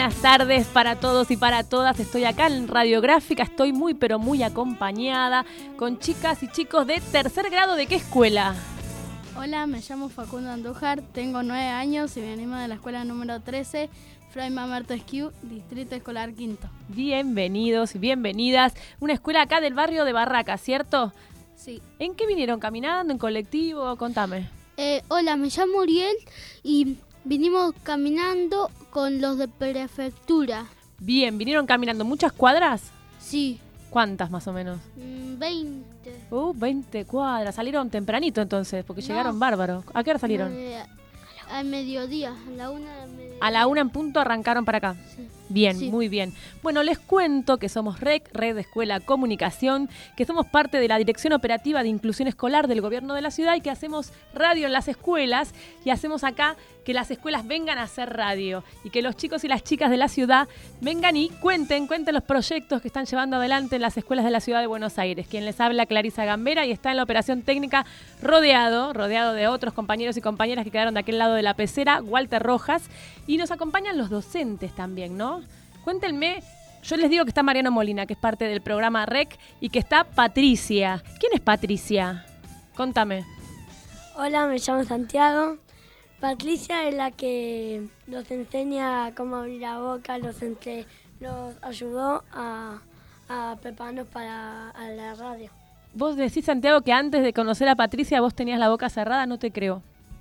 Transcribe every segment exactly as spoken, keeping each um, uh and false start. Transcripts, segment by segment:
buenas tardes para todos y para todas. Estoy acá en Radiográfica, estoy muy pero muy acompañada con chicas y chicos de tercer grado. ¿De qué escuela? Hola, me llamo Facundo Andújar, tengo nueve años y me animo de la escuela número trece, Fray Mamerto Esquiu, Distrito Escolar Quinto. Bienvenidos y bienvenidas. Una escuela acá del barrio de Barracas, ¿cierto? Sí. ¿En qué vinieron? ¿Caminando? ¿En colectivo? Contame. Eh, hola, me llamo Uriel y vinimos caminando con los de prefectura. Bien, ¿vinieron caminando muchas cuadras? Sí. ¿Cuántas más o menos? Mm, veinte. Uh, veinte cuadras. Salieron tempranito entonces, porque No. llegaron bárbaros. ¿A qué hora salieron? Eh, al mediodía, a la una del mediodía. A la una en punto arrancaron para acá. Sí. Bien, Sí. muy bien. Bueno, les cuento que somos R E C, Red de Escuela Comunicación, que somos parte de la Dirección Operativa de Inclusión Escolar del Gobierno de la Ciudad y que hacemos radio en las escuelas y hacemos acá que las escuelas vengan a hacer radio y que los chicos y las chicas de la ciudad vengan y cuenten, cuenten los proyectos que están llevando adelante en las escuelas de la Ciudad de Buenos Aires. Quien les habla, Clarisa Gambera, y está en la operación técnica rodeado, rodeado de otros compañeros y compañeras que quedaron de aquel lado de la pecera, Walter Rojas, y nos acompañan los docentes también, ¿no? Cuéntenme, yo les digo que está Mariano Molina, que es parte del programa R E C, y que está Patricia. ¿Quién es Patricia? Contame. Hola, me llamo Santiago. Patricia es la que nos enseña cómo abrir la boca, nos, entre, nos ayudó a, a prepararnos para a la radio. Vos decís, Santiago, que antes de conocer a Patricia vos tenías la boca cerrada, no te creo.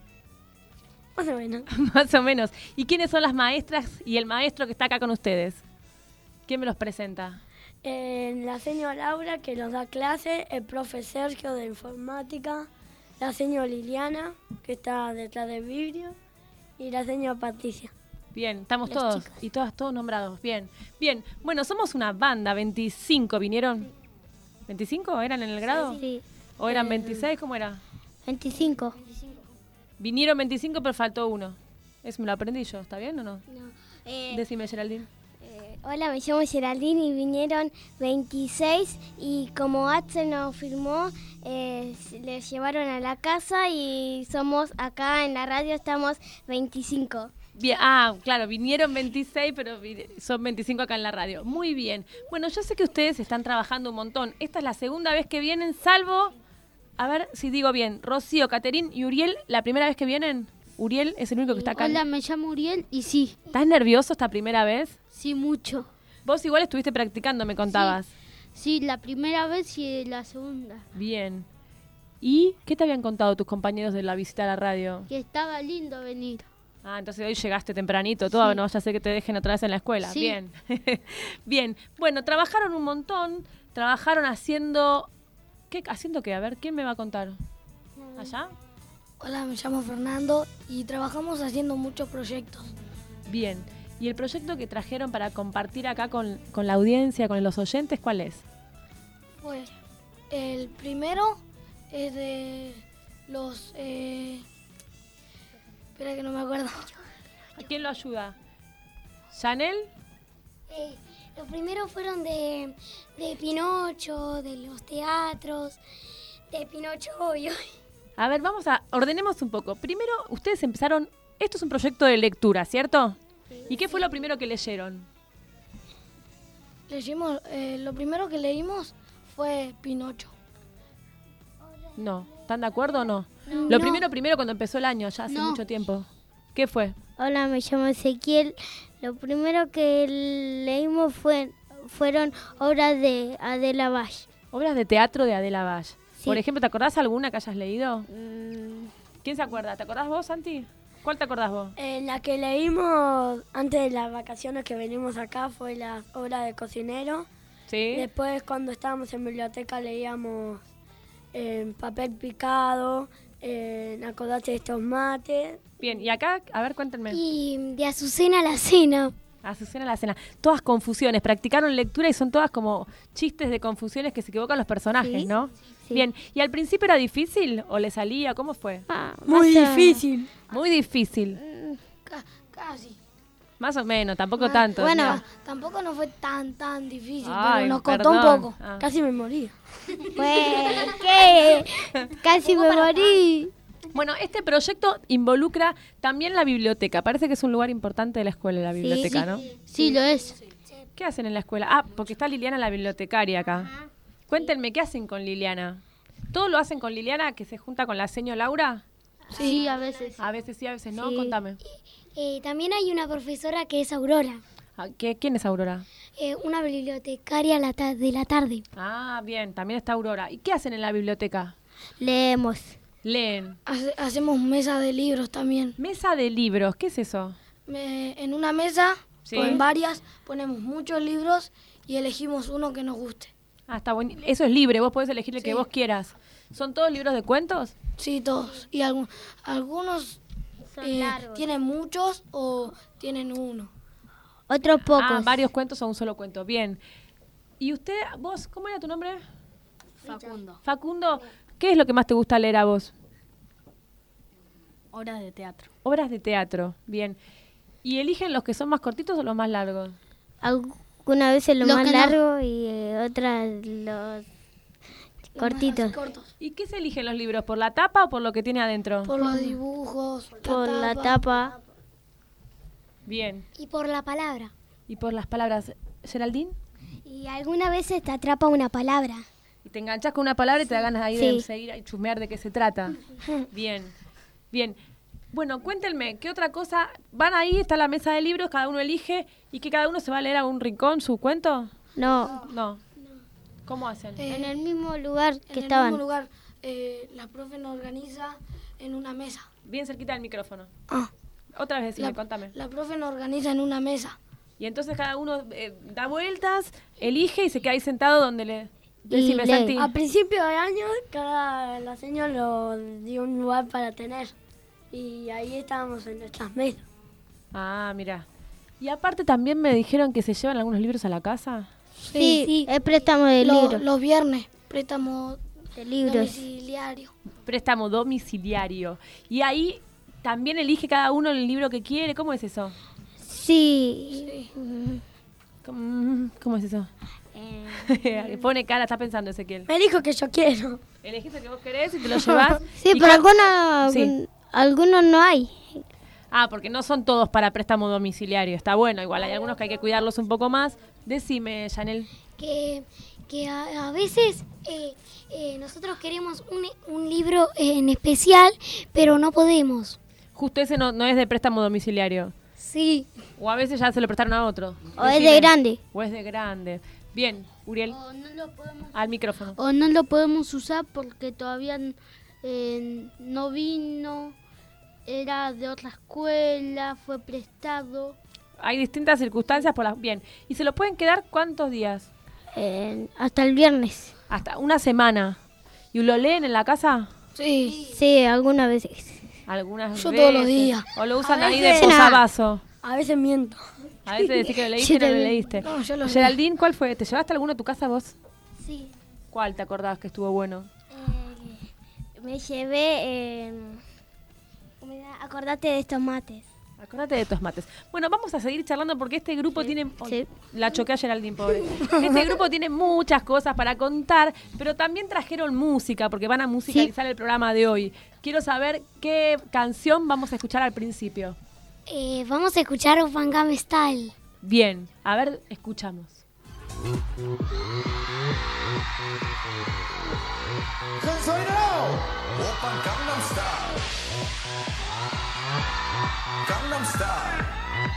Más o menos. Más o menos. ¿Y quiénes son las maestras y el maestro que está acá con ustedes? ¿Quién me los presenta? Eh, la señora Laura, que nos da clase, el profe Sergio de informática, la señora Liliana, que está detrás del vidrio, y la señora Patricia. Bien, estamos Las todos chicas. y todas todos nombrados. Bien, bien. Bueno, somos una banda, veinticinco, ¿vinieron? ¿veinticinco eran en el grado? Sí. ¿O eran Eh, veintiséis? ¿Cómo era? veinticinco. Vinieron veinticinco, pero faltó uno. Eso me lo aprendí yo, ¿está bien o no? No. Eh, Decime, Geraldine. eh, hola, me llamo Geraldine y vinieron veintiséis y como Axel nos firmó, eh, les llevaron a la casa y somos acá en la radio, estamos veinticinco. Bien, ah, claro, vinieron veintiséis, pero vi- son veinticinco acá en la radio. Muy bien. Bueno, yo sé que ustedes están trabajando un montón. Esta es la segunda vez que vienen, salvo, a ver si digo bien, Rocío, Caterín y Uriel, ¿la primera vez que vienen? Uriel es el único que está acá. Hola, me llamo Uriel y sí, ¿Estás nervioso esta primera vez? sí mucho. Vos igual estuviste practicando, me contabas. Sí, la primera vez y la segunda. Bien. ¿Y qué te habían contado tus compañeros de la visita a la radio? Que estaba lindo venir. Ah, entonces hoy llegaste tempranito, todo, Sí. no vaya a ser que te dejen otra vez en la escuela. Sí. Bien. Bien. Bueno, trabajaron un montón, trabajaron haciendo... ¿Qué? ¿Haciendo qué? A ver, ¿quién me va a contar? ¿Allá? Hola, me llamo Fernando y trabajamos haciendo muchos proyectos. Bien. ¿Y el proyecto que trajeron para compartir acá con, con la audiencia, con los oyentes, cuál es? Pues el primero es de los... Eh... Espera que no me acuerdo. ¿A quién lo ayuda? ¿Chanel? Eh, los primeros fueron de, de Pinocho, de los teatros, de Pinocho obvio. A ver, vamos a... Ordenemos un poco. Primero, ustedes empezaron... Esto es un proyecto de lectura, ¿cierto? ¿Y qué fue lo primero que leyeron? Leímos, eh, lo primero que leímos fue Pinocho. No. ¿Están de acuerdo o no? No. Lo primero, primero cuando empezó el año, ya hace No. mucho tiempo. ¿Qué fue? Hola, me llamo Ezequiel. Lo primero que leímos fue, fueron obras de Adela Valle. Obras de teatro de Adela Valle. Sí. Por ejemplo, ¿te acordás alguna que hayas leído? Mm, ¿Quién se acuerda? ¿Te acordás vos, Santi? ¿Cuál te acordás vos? Eh, la que leímos antes de las vacaciones que venimos acá fue la obra de cocinero. ¿Sí? Después, cuando estábamos en biblioteca, leíamos eh, Papel Picado, eh, Acordate de estos mates. Bien, y acá, a ver, cuéntenme. Y de Azucena a la cena. Azucena la cena. Todas confusiones. Practicaron lectura y son todas como chistes de confusiones que se equivocan los personajes, Sí, ¿no? sí. Bien. ¿Y al principio era difícil o le salía? ¿Cómo fue? ah, Muy más o- difícil. Muy difícil. Ca- casi. Más o menos, tampoco Ah, tanto. Bueno, mira. tampoco no fue tan, tan difícil, Ay, pero nos costó perdón. un poco. Ah. Casi me moría. Pues, ¿qué? Casi me morí. Bueno, este proyecto involucra también la biblioteca. Parece que es un lugar importante de la escuela, la biblioteca, sí. ¿no? Sí, lo es. ¿Qué hacen en la escuela? Ah, porque está Liliana, la bibliotecaria, acá. Cuéntenme, ¿qué hacen con Liliana? ¿Todo lo hacen con Liliana, que se junta con la seño Laura? Sí, a veces. A veces sí, a veces no. Sí. Contame. Eh, también hay una profesora que es Aurora, Ah, ¿qué- ¿Quién es Aurora? eh, una bibliotecaria la ta- de la tarde. Ah, bien, también está Aurora. ¿Y qué hacen en la biblioteca? Leemos. Leen. Hace- hacemos mesa de libros también. Mesa de libros, ¿qué es eso? Me- en una mesa, Sí. con varias, ponemos muchos libros y elegimos uno que nos guste. Ah, está bueno. Eso es libre, vos podés elegir el que Sí. vos quieras. ¿Son todos libros de cuentos? Sí, todos. Y algu- algunos Son eh, largos. tienen muchos o tienen uno. Otros pocos. Ah, varios cuentos o un solo cuento. Bien. ¿Y usted, vos, cómo era tu nombre? Facundo. Facundo, ¿qué es lo que más te gusta leer a vos? Horas de teatro. Obras de teatro. Bien. ¿Y eligen los que son más cortitos o los más largos? Algunas veces lo Los más que no. largo y eh, otras los cortitos. Más cortos. ¿Y qué se eligen los libros? ¿Por la tapa o por lo que tiene adentro? Por los dibujos, Por la tapa. Bien. Y por la palabra. ¿Y por las palabras? ¿Geraldine? Y algunas veces te atrapa una palabra. Y te enganchas con una palabra y te da ganas ahí de Sí. seguir y chusmear de qué se trata. Bien, bien. Bueno, cuéntenme, ¿qué otra cosa? ¿Van ahí, está la mesa de libros, cada uno elige y que cada uno se va a leer a un rincón su cuento? No, No. ¿Cómo hacen? Eh, en el mismo lugar que en el estaban. mismo lugar, eh, la profe nos organiza en una mesa. Bien cerquita del micrófono. Ah, Otra vez decime, la, contame. la profe nos organiza en una mesa. Y entonces cada uno eh, da vueltas, elige y se queda ahí sentado donde le... Y Decime, lee. Santi. A principio de año, cada la señora lo dio un lugar para tener. Y ahí estábamos en nuestras mesas. Ah, mira. Y aparte también me dijeron que se llevan algunos libros a la casa. Sí, Sí. es préstamo de Lo- libros. los viernes, préstamo De libros. domiciliario. Préstamo domiciliario. Y ahí también elige cada uno el libro que quiere. ¿Cómo es eso? Sí. ¿Cómo, cómo es eso? Eh, Pone cara, está pensando Ezequiel. Me dijo que yo quiero. Elegís el que vos querés y te lo llevas. sí, y pero ca- algunos, Sí. algunos no hay. Ah, porque no son todos para préstamo domiciliario. Está bueno, igual hay algunos que hay que cuidarlos un poco más. Decime, Janel. Que, que a, a veces eh, eh, nosotros queremos un, un libro en especial, pero no podemos. Justo ese no, no es de préstamo domiciliario. Sí. O a veces ya se lo prestaron a otro. O es de Decime. grande. O es de grande. Bien, Uriel, O no lo podemos, al micrófono. o no lo podemos usar porque todavía eh, no vino, era de otra escuela, fue prestado. Hay distintas circunstancias por las... Bien, ¿y se lo pueden quedar cuántos días? Eh, hasta el viernes. Hasta una semana. ¿Y lo leen en la casa? Sí, Sí, algunas veces. Algunas Yo veces. todos los días. O lo usan A ahí de veces- posavasos. A veces miento. A veces decís que lo leíste y no lo leíste. No, yo lo Geraldine, ¿cuál fue? ¿Te llevaste alguno a tu casa vos? Sí. ¿Cuál te acordás que estuvo bueno? Eh, me llevé... Eh, ¿cómo era? Acordate de estos mates. Acordate de tus mates. Bueno, vamos a seguir charlando porque este grupo tiene... sí. La choqué a Geraldine, pobre. Este grupo tiene muchas cosas para contar, pero también trajeron música, porque van a musicalizar el programa de hoy. Quiero saber qué canción vamos a escuchar al principio. Eh, vamos a escuchar Gangnam Style. Bien, a ver, escuchamos. 큰 소리로 오빤 강남스타일 강남스타일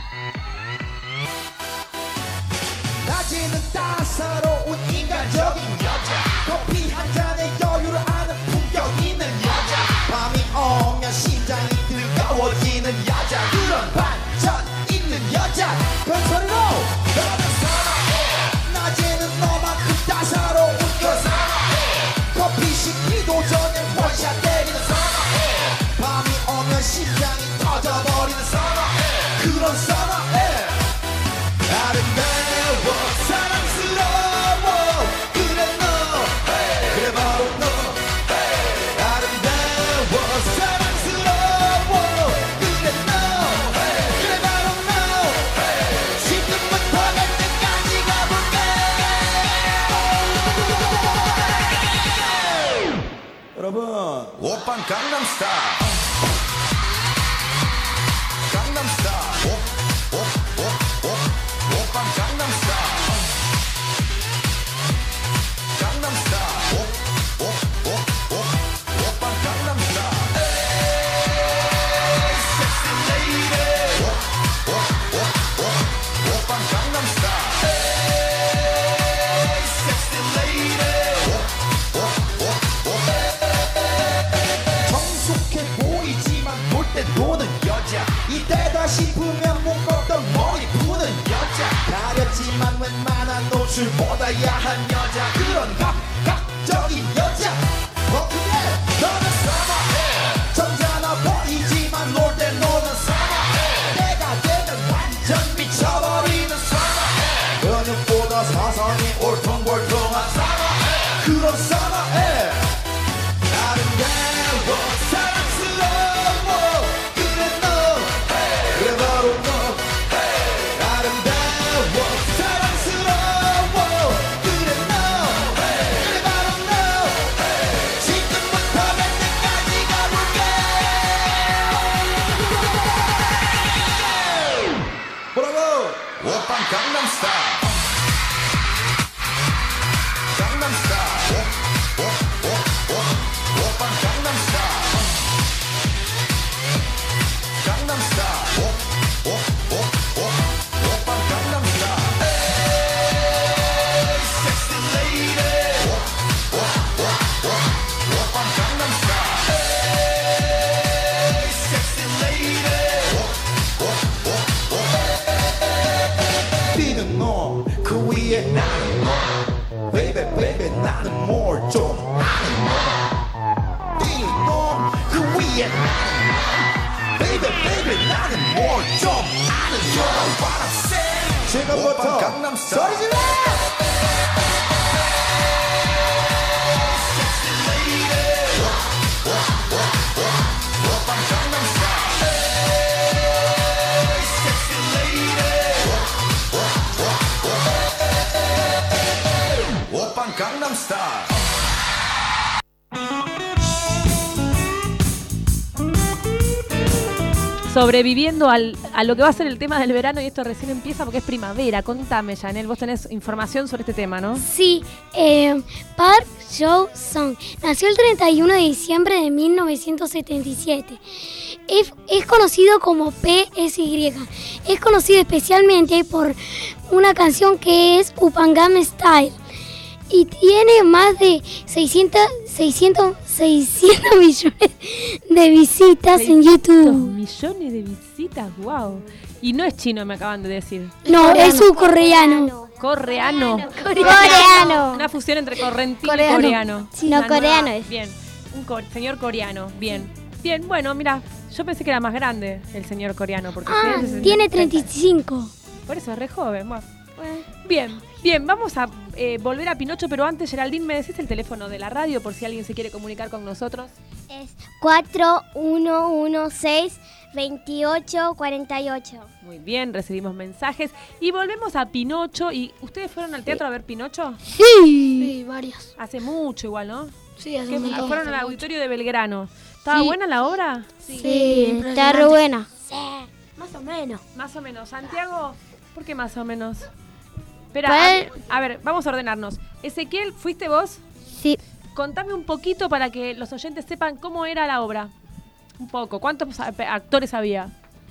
낮에는 따사로운 인간적인 여자 커피 한 잔에 여유를 아는 품격 있는 여자 밤이 오면 심장이 뜨거워지는 여자 그런 반전 있는 여자 큰 소리로 너는 사랑해 낮에는 너만큼 따사로운 여자 커피 식기도 전에 원샷 때리는 선어해 밤이 오면 심장이 터져버리는 선어해 그런 선어해 아름다워 사랑스러워 여러분 오빤 강남스타일 강남스타일 오빤 강남스타일 강남스타일 오빤 강남스타일 에이 섹시 레이디 오빤 강남스타일 에이 섹시 레이디 성숙해 보이지만 볼 때 노는 여자 이때다 싶으면 묶었던 머리 푸는 여자 가렸지만 웬만한 노출보다 야한 여자 그런 감각적인 여자 어떻게 너는 사나해 점잖아 보이지만 놀 때 노는 사나해 내가 되면 완전 미쳐버리는 사나해 근육보다 사상이 올통벌통한 사나해 그런 사나해 아름다워 사랑스러워 그래 너 그래 바로 너 아름다워 사랑스러워 그래 너 그래 바로 너 지금부터 몇 년까지 가볼게 뭐라고 오빤 강남스타일 강남스타일 오빤 강남스타일 강남스타일 오빤 강남스타일 에이 섹시 레이디 오빤 강남스타일 에이 섹시 레이디 뛰는 너 그 위에 나는 너 베이베 베이베 나는 뭘 좀 아는 너 뛰는 너 그 위에 나는 너 베이베 베이베 나는 뭘 좀 아는 너 What I'm saying 지금부터 소리 질러 섹시 레이디 오빤 강남스타일 에이 섹시 레이디 오빤 강남스타일 Sobreviviendo al, a lo que va a ser el tema del verano, y esto recién empieza porque es primavera. Contame, Janel, vos tenés información sobre este tema, ¿no? Sí, eh, Park Jo-sung nació el treinta y uno de diciembre de mil novecientos setenta y siete. Es, es conocido como P S Y. Es conocido especialmente por una canción que es Upan Gangnam Style. Y tiene más de seiscientos, seiscientos, seiscientos millones de visitas en YouTube. Millones de visitas, wow. Y no es chino, me acaban de decir. No, es un coreano. Coreano. Coreano. Una fusión entre correntino Coreano. y coreano. Sí. No, Ah, coreano es. Bien, un co- señor coreano, bien. Bien, bueno, mira, yo pensé que era más grande el señor coreano. Porque Ah, tiene sesenta tiene treinta y cinco. Por eso es re joven. Bueno. Bien, bien, vamos a eh, volver a Pinocho, pero antes, Geraldine, ¿me decís el teléfono de la radio por si alguien se quiere comunicar con nosotros? Es cuatro uno uno seis veintiocho cuarenta y ocho. Muy bien, recibimos mensajes. Y volvemos a Pinocho. ¿Y ustedes fueron al teatro a ver Pinocho? Sí, varias. Hace mucho igual, ¿no? Sí, hace Que un montón. fueron al auditorio de Belgrano. ¿Estaba Sí. buena la obra? Sí, está re buena. Más o menos. Más o menos. Santiago, ¿por qué más o menos? Espera, Pues- a, a ver, vamos a ordenarnos. Ezequiel, ¿fuiste vos? Sí. Contame un poquito para que los oyentes sepan cómo era la obra. Un poco. ¿Cuántos a- actores había?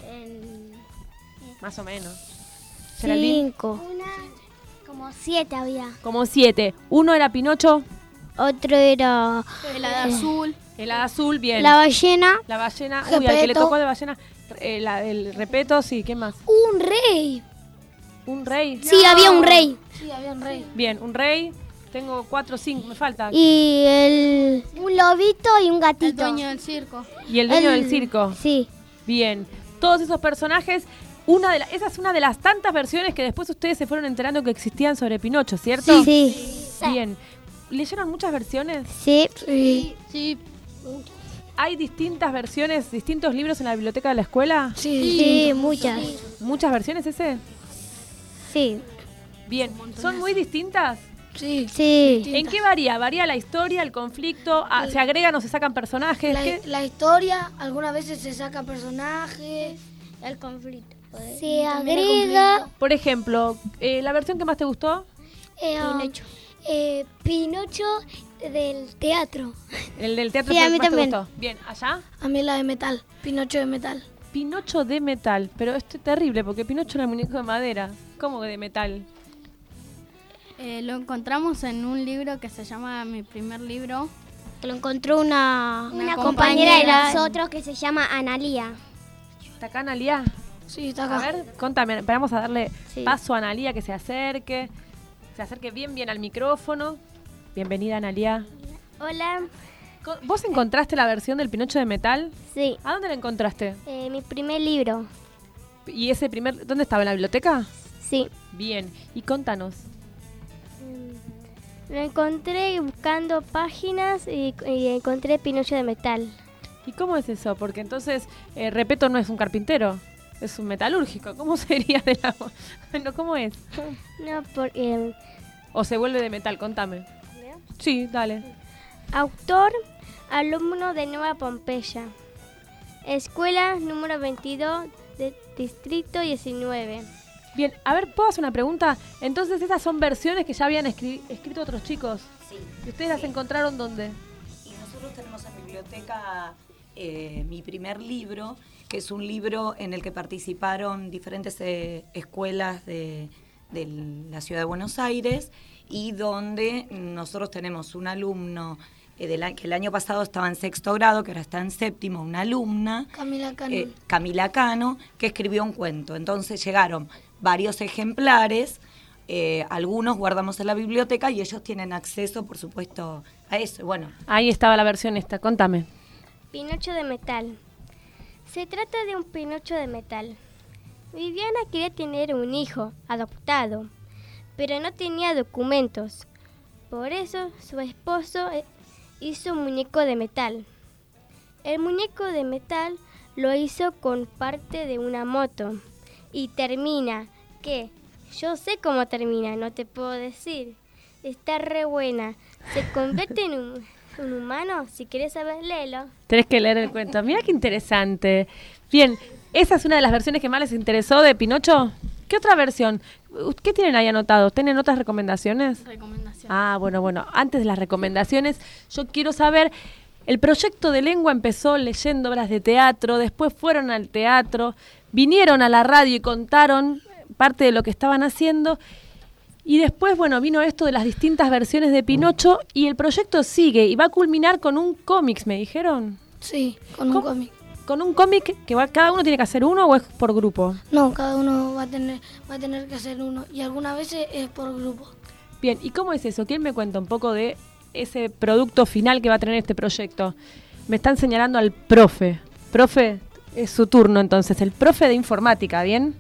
Más o menos. Geraldine. Cinco. Como siete había. Como siete. Uno era Pinocho, Otro era El hada azul. el hada azul, bien. la ballena. La ballena. Uy, al que le Repeto. tocó de ballena. eh, la- el repeto, sí, ¿qué más? Un rey. Un rey. Sí, había un rey. Sí, había un rey. Bien, un rey. Tengo cuatro o cinco, me falta. Y el, un lobito y un El gatito. dueño del circo. Y el dueño el- del circo. Sí. Bien. Todos esos personajes. Una de la- esa es una de las tantas versiones que después ustedes se fueron enterando que existían sobre Pinocho, ¿cierto? Sí. Bien. ¿Leyeron muchas versiones? Sí. Sí. Sí. ¿Hay distintas versiones, distintos libros en la biblioteca de la escuela? Sí. Sí, muchas. ¿Muchas versiones ese? Sí. Bien. ¿Son muy distintas? Sí. Sí. ¿En qué varía? ¿Varía la historia, el conflicto? Ah, ¿Se agregan o se sacan personajes? La, ¿Qué? la historia, algunas veces se saca personajes. El conflicto. Se También el agrega conflicto. Por ejemplo, eh, ¿la versión que más te gustó? eh, um, Pinocho. eh, Pinocho del teatro. El del teatro Sí, fue a el mí que más también. te gustó. Bien, ¿allá? A mí la de metal, Pinocho de metal. Pinocho de metal. Pero esto es terrible porque Pinocho era el muñeco de madera. ¿Cómo que de metal? Eh, lo encontramos en un libro que se llama Mi primer libro. Lo encontró una, Una una compañera de compañera. nosotros que se llama Analía. ¿Está acá Analía? Sí, está A acá. ver, contame. Vamos a darle Sí. paso a Analía que se acerque. Se acerque bien, bien al micrófono. Bienvenida, Analía. Hola. Co- ¿Vos encontraste la versión del Pinocho de metal? Sí, ¿A dónde la encontraste? eh, mi primer libro. ¿Y ese primer... ¿Dónde estaba? ¿En la biblioteca? Sí. Bien. Y contanos. Lo encontré buscando páginas y, y encontré Pinocho de metal. ¿Y cómo es eso? Porque entonces, eh, Repeto no es un carpintero, es un metalúrgico. ¿Cómo sería de la... no, ¿cómo es? No, porque ¿O se vuelve de metal? Contame. Sí, dale. autor, alumno de Nueva Pompeya. Escuela número veintidós de Distrito diecinueve. Bien, a ver, ¿puedo hacer una pregunta? Entonces, ¿esas son versiones que ya habían escri- escrito otros chicos? Sí. ¿Y ustedes las encontraron dónde? Y nosotros tenemos en biblioteca eh, mi primer libro, que es un libro en el que participaron diferentes eh, escuelas de, de la ciudad de Buenos Aires y donde nosotros tenemos un alumno eh, del, a- que el año pasado estaba en sexto grado, que ahora está en séptimo, una alumna, Camila Cano. eh, Camila Cano, que escribió un cuento. Entonces llegaron varios ejemplares, eh, algunos guardamos en la biblioteca y ellos tienen acceso, por supuesto, a eso. Bueno, Ahí estaba la versión esta, contame. Pinocho de metal. Se trata de un Pinocho de metal. Viviana quería tener un hijo adoptado, pero no tenía documentos. Por eso su esposo eh, hizo un muñeco de metal. El muñeco de metal lo hizo con parte de una moto. Y termina, que yo sé cómo termina, no te puedo decir. Está re buena. Se convierte en un, un humano, si quieres saber, léelo. Tenés que leer el cuento. Mira qué interesante. Bien, ¿esa es una de las versiones que más les interesó de Pinocho? ¿Qué otra versión? ¿Qué tienen ahí anotado? ¿Tienen otras recomendaciones? Recomendación. Ah, bueno, bueno. Antes de las recomendaciones, yo quiero saber, el proyecto de lengua empezó leyendo obras de teatro, después fueron al teatro, vinieron a la radio y contaron parte de lo que estaban haciendo. Y después, bueno, vino esto de las distintas versiones de Pinocho y el proyecto sigue y va a culminar con un cómic, me dijeron. Sí, con un ¿Cómo? cómic. Con un cómic que va, cada uno tiene que hacer uno o es por grupo. No, cada uno va a tener va a tener que hacer uno y algunas veces es por grupo. Bien, ¿y cómo es eso? ¿Quién me cuenta un poco de ese producto final que va a tener este proyecto? Me están señalando al profe. Profe, es su turno entonces, el profe de informática, ¿bien?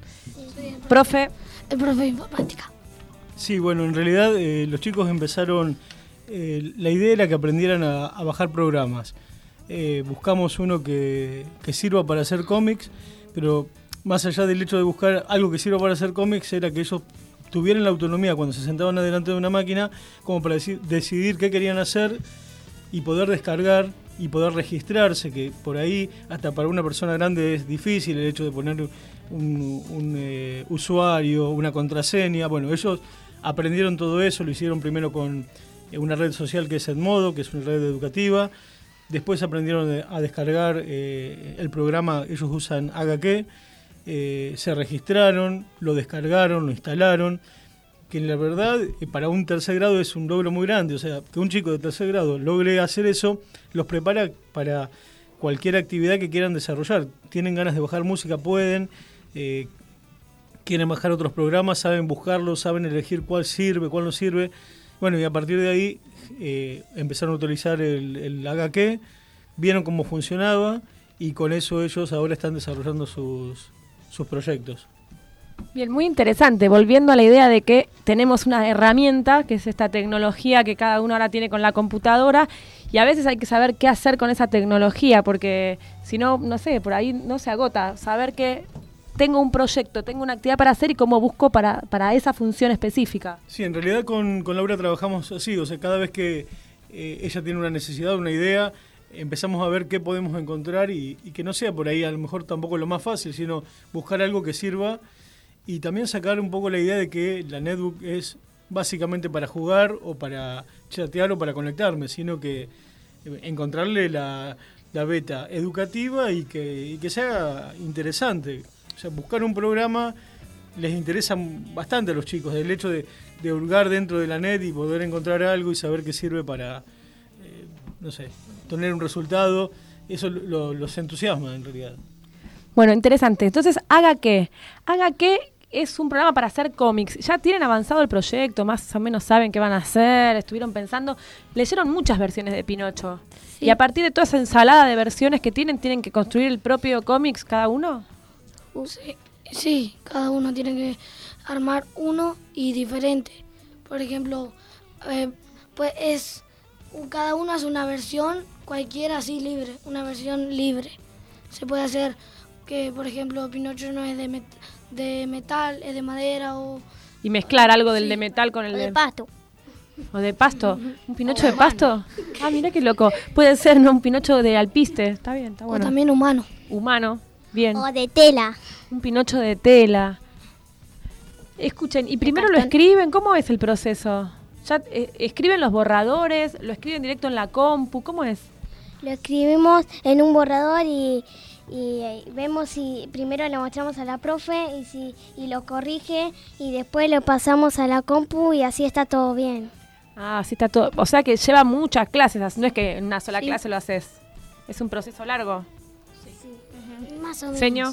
Profe, El profe de informática. Sí, bueno, en realidad eh, los chicos empezaron, eh, la idea era que aprendieran a, a bajar programas. Eh, buscamos uno que, que sirva para hacer cómics, pero más allá del hecho de buscar algo que sirva para hacer cómics, era que ellos tuvieran la autonomía cuando se sentaban adelante de una máquina, como para deci- decidir qué querían hacer y poder descargar y poder registrarse, que por ahí hasta para una persona grande es difícil el hecho de poner un, un, eh, usuario, una contraseña. Bueno, ellos aprendieron todo eso, lo hicieron primero con eh, una red social que es Edmodo, que es una red educativa. Después aprendieron a descargar eh, el programa, ellos usan Hagaque, eh, se registraron, lo descargaron, lo instalaron, que la verdad eh, para un tercer grado es un logro muy grande, o sea, que un chico de tercer grado logre hacer eso, los prepara para cualquier actividad que quieran desarrollar. Tienen ganas de bajar música, pueden, eh, quieren bajar otros programas, saben buscarlos, saben elegir cuál sirve, cuál no sirve. Bueno, y a partir de ahí eh, empezaron a utilizar el, el Hagaque, vieron cómo funcionaba y con eso ellos ahora están desarrollando sus, sus proyectos. bien, muy interesante, volviendo a la idea de que tenemos una herramienta, que es esta tecnología que cada uno ahora tiene con la computadora, y a veces hay que saber qué hacer con esa tecnología, porque si no, no sé, por ahí no se agota. Saber que tengo un proyecto, tengo una actividad para hacer y cómo busco para, para esa función específica. Sí, en realidad con, con Laura trabajamos así, o sea, cada vez que eh, ella tiene una necesidad, una idea, empezamos a ver qué podemos encontrar y, y que no sea por ahí a lo mejor tampoco lo más fácil, sino buscar algo que sirva y también sacar un poco la idea de que la netbook es básicamente para jugar o para chatear o para conectarme, sino que encontrarle la, la beta educativa y que, y que sea interesante. O sea, buscar un programa les interesa bastante a los chicos, el hecho de, de hurgar dentro de la net y poder encontrar algo y saber qué sirve para, eh, no sé, tener un resultado, eso lo, los entusiasma en realidad. Bueno, interesante. Entonces, ¿Haga qué? Haga qué es un programa para hacer cómics. Ya tienen avanzado el proyecto, más o menos saben qué van a hacer, estuvieron pensando, leyeron muchas versiones de Pinocho. Sí. Y a partir de toda esa ensalada de versiones que tienen, ¿tienen que construir el propio cómics cada uno? Sí, sí, cada uno tiene que armar uno y diferente. Por ejemplo, eh, pues es cada uno hace una versión cualquiera así libre, una versión libre. Se puede hacer que, por ejemplo, Pinocho no es de, met de metal, es de madera o... Y mezclar algo del sí. de metal con el O de... de pasto. ¿O de pasto? ¿Un Pinocho de pasto? Ah, mira qué loco. Puede ser, ¿no? Un Pinocho de alpiste. Está bien, está bueno. O también humano. Humano, bien. O de tela. Un Pinocho de tela. Escuchen, ¿y primero lo escriben? ¿Cómo es el proceso? ¿Ya eh, escriben los borradores? ¿Lo escriben directo en la compu? ¿Cómo es? Lo escribimos en un borrador y, y vemos si primero le mostramos a la profe y, si, y lo corrige y después lo pasamos a la compu y así está todo bien. Ah, así está todo. O sea que lleva muchas clases, no es que en una sola Sí. clase lo haces. Es un proceso largo. Sí. Uh-huh. Más o menos. Seño.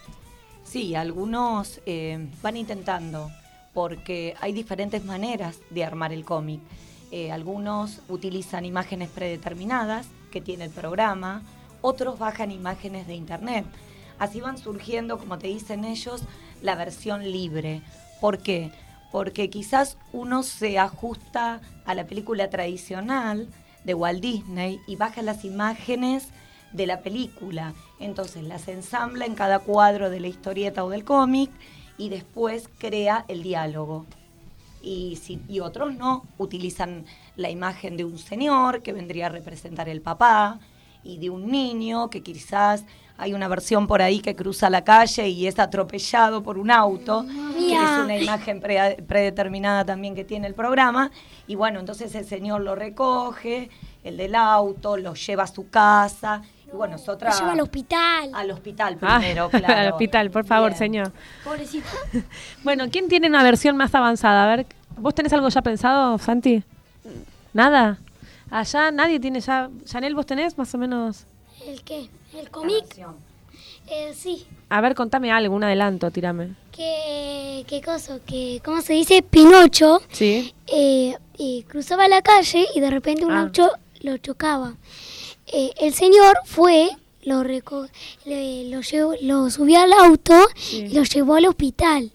Sí, algunos eh, van intentando, porque hay diferentes maneras de armar el cómic. Eh, algunos utilizan imágenes predeterminadas que tiene el programa, otros bajan imágenes de internet. Así van surgiendo, como te dicen ellos, la versión libre. ¿Por qué? Porque quizás uno se ajusta a la película tradicional de Walt Disney y baja las imágenes de la película. Entonces las ensambla en cada cuadro de la historieta o del cómic y después crea el diálogo. Y, si, y otros no, utilizan la imagen de un señor que vendría a representar el papá y de un niño que quizás hay una versión por ahí que cruza la calle y es atropellado por un auto, que es una imagen pre, predeterminada también que tiene el programa. Y bueno, entonces el señor lo recoge, el del auto, lo lleva a su casa. Y bueno, es otra... Lo lleva al hospital. Al hospital primero, ah, claro. Al hospital, por favor, Bien. señor. Pobrecito. Bueno, ¿quién tiene una versión más avanzada? A ver, ¿vos tenés algo ya pensado, Santi? ¿Nada? Allá nadie tiene ya... Janel, ¿vos tenés más o menos? ¿El qué? ¿El La cómic? versión. Eh, sí. A ver, contame algo, un adelanto, tírame. ¿Qué, qué cosa? Que, ¿cómo se dice? Pinocho Sí. eh, eh, cruzaba la calle y de repente un Ah. auto lo chocaba. Eh, el señor fue, lo, reco le, lo, llevó, lo subió al auto Sí. y lo llevó al hospital.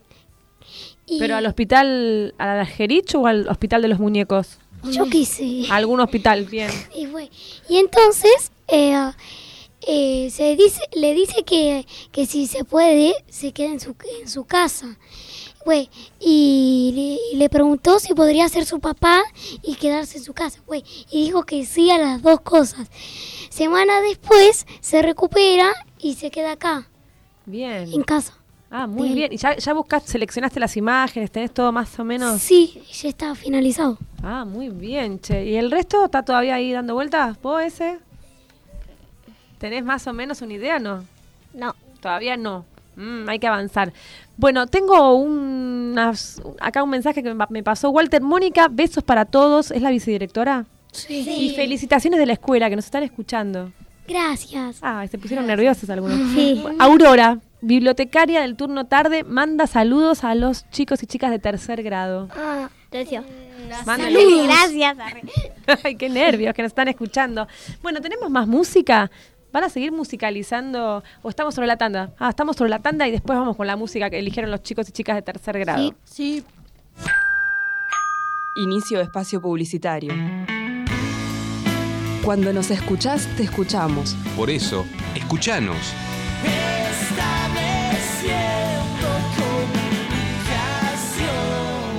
Y ¿Pero al hospital, al Algerich o al hospital de los muñecos? yo qué sé. A algún hospital, bien. Y, fue. y entonces eh, eh, se dice, le dice que, que si se puede, se queda en su, en su casa. Fue. Y, le, y le preguntó si podría ser su papá y quedarse en su casa. Fue. Y dijo que sí a las dos cosas. Semana después se recupera y se queda acá, Bien. en casa. Ah, muy Bien. bien. ¿Y ya, ya buscaste, seleccionaste las imágenes? ¿Tenés todo más o menos? Sí, ya está finalizado. Ah, muy bien, che. ¿Y el resto está todavía ahí dando vueltas? ¿Vos ese? ¿Tenés más o menos una idea, no? No. Todavía no. Mm, hay que avanzar. Bueno, tengo unas, acá un mensaje que me, me pasó Walter. Mónica, besos para todos. ¿Es la vicedirectora? Sí. Y felicitaciones de la escuela, que nos están escuchando. Gracias. Ah, se pusieron nerviosos algunos. Sí. Aurora, bibliotecaria del turno tarde, manda saludos a los chicos y chicas de tercer grado. Ah, Tercio. Mándale. Gracias. Ay, qué nervios que nos están escuchando. Bueno, ¿tenemos más música? ¿Van a seguir musicalizando o estamos sobre la tanda? Ah, estamos sobre la tanda y después vamos con la música que eligieron los chicos y chicas de tercer grado. Sí. Inicio de espacio publicitario. Cuando nos escuchás, te escuchamos. Por eso, escuchanos. Estableciendo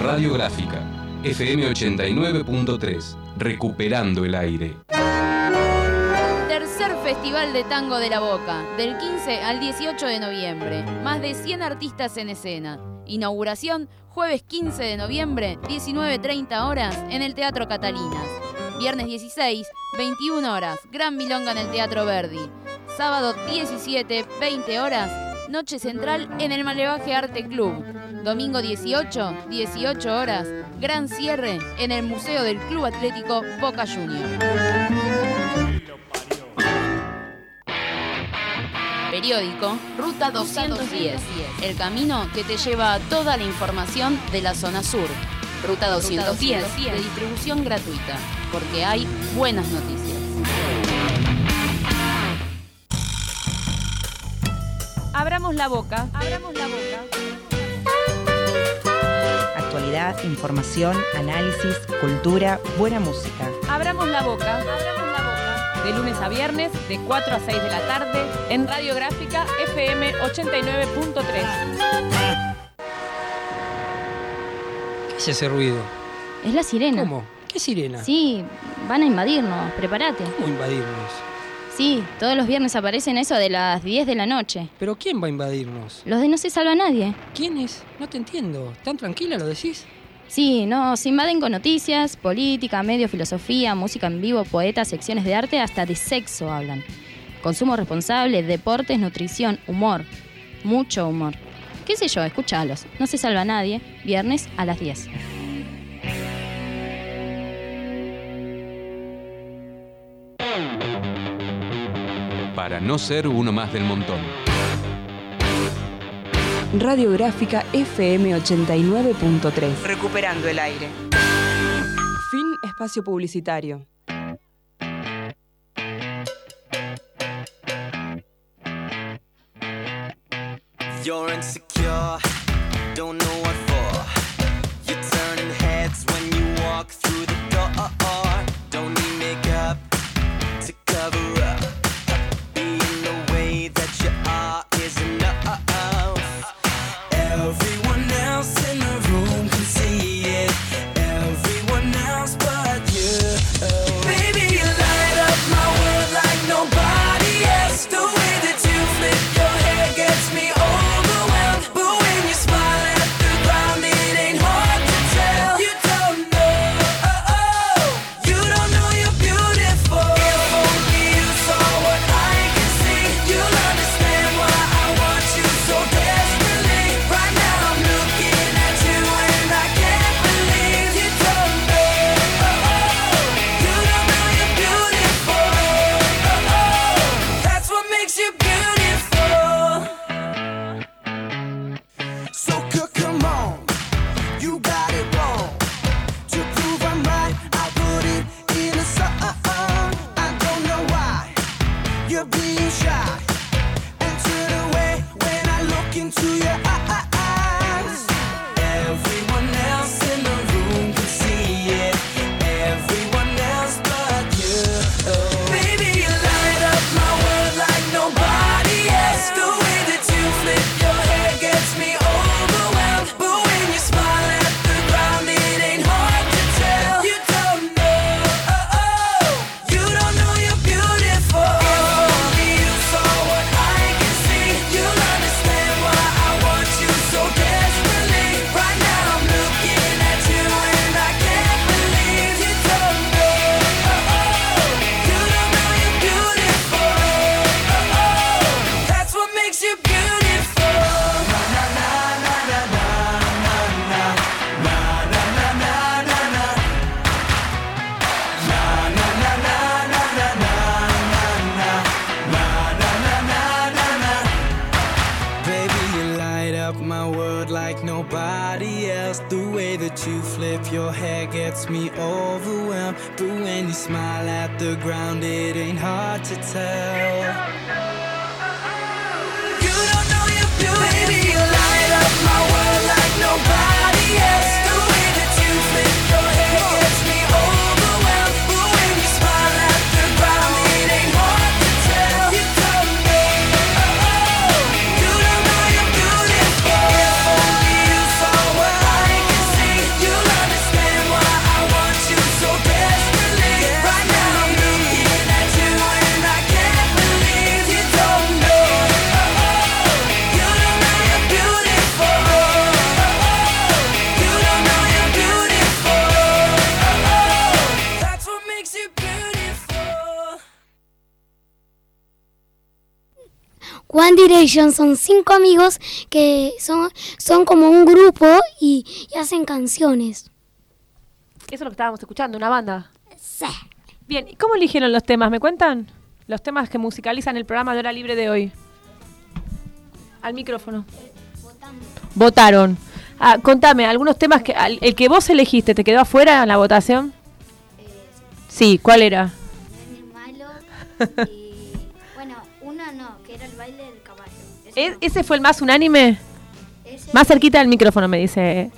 Radiográfica, F M ochenta y nueve punto tres, recuperando el aire. Tercer Festival de Tango de la Boca, del quince al dieciocho de noviembre. Más de cien artistas en escena. Inauguración jueves quince de noviembre, diecinueve treinta horas, en el Teatro Catalinas. Viernes dieciséis, veintiuna horas, Gran Milonga en el Teatro Verdi. Sábado diecisiete, veinte horas, Noche Central en el Malevaje Arte Club. Domingo dieciocho, dieciocho horas, gran cierre en el Museo del Club Atlético Boca Juniors. Periódico Ruta doscientos diez, el camino que te lleva a toda la información de la zona sur. Ruta doscientos diez, de distribución gratuita, porque hay buenas noticias. Abramos la boca. Abramos la boca. Actualidad, información, análisis, cultura, buena música. Abramos la boca. Abramos la boca. De lunes a viernes, de cuatro a seis de la tarde, en Radiográfica F M ochenta y nueve punto tres. ¿Qué es ese ruido? Es la sirena. ¿Cómo? ¿Qué sirena? Sí, van a invadirnos, prepárate. ¿Cómo invadirnos? Sí, todos los viernes aparecen eso de las diez de la noche. ¿Pero quién va a invadirnos? Los de No se salva nadie. ¿Quiénes? No te entiendo. ¿Tan tranquila lo decís? Sí, no, se invaden con noticias, política, medio, filosofía, música en vivo, poetas, secciones de arte, hasta de sexo hablan. Consumo responsable, deportes, nutrición, humor. Mucho humor. ¿Qué sé yo? Escúchalos. No se salva nadie. Viernes a las diez. Para no ser uno más del montón. Radiográfica F M ochenta y nueve punto tres. Recuperando el aire. Fin espacio publicitario. You're insecure, don't know what for. You're turning heads when you walk through the door. Don't need makeup to cover up. Being the way that you are is enough. Everyone else in the room can see it. Everyone else but you. Baby, you light up my world like nobody else. The way that you flip your hair gets me overwhelmed. But when you smile at the ground, it ain't hard to tell. You don't know, oh, oh. You don't know you're beautiful. If only you saw what I can see, you'll understand why I want you so desperately. Right now I'm looking at you and I can't believe you don't know, oh, oh. You don't know you're beautiful, oh, oh. That's what makes you beautiful. So c- come on, you got it wrong. To prove I'm right, I put it in a song. I don't know why you're being shy and turn away when I look into your eyes. Everyone else in the room can see it. Everyone else but you. Baby, you light up my world like nobody else. The way that you flip your hair gets me overwhelmed. But when you smile at the ground, it ain't hard to tell. You don't know, oh, oh. You don't know you're beautiful. If only you saw what I can see, you'll understand why I want you so desperately. Right now I'm looking at you and I can't believe you don't know, oh, oh. You don't know you're beautiful, oh, oh. That's what makes you beautiful. Na na na na na na na na na na na na na. Na na na na na na na na na na na na na. Baby, you light up my world like nobody else. The way that you flip your hair gets me overwhelmed. But when you smile at the ground, it ain't hard to tell. You don't know you're beautiful. Baby, you light up my world like nobody else. The way that you flip your hair gets me overwhelmed. But when you smile at the ground, it ain't hard to tell. You don't know, oh, oh. You don't know you're beautiful. If only you saw what I can see, One Direction son cinco amigos que son, son como un grupo y, y hacen canciones. Eso es lo que estábamos escuchando, una banda. Sí. Bien, ¿y cómo eligieron los temas? ¿Me cuentan? Los temas que musicalizan el programa de Hora Libre de hoy. Al micrófono. Votamos. Votaron. Ah, contame, algunos temas que... ¿El que vos elegiste te quedó afuera en la votación? Eh, Sí, ¿cuál era? Nene malo y... bueno, uno no, que era el baile del caballo. Ese ¿E- no. ¿Ese fue el más unánime? Ese- Más cerquita del micrófono, me dice.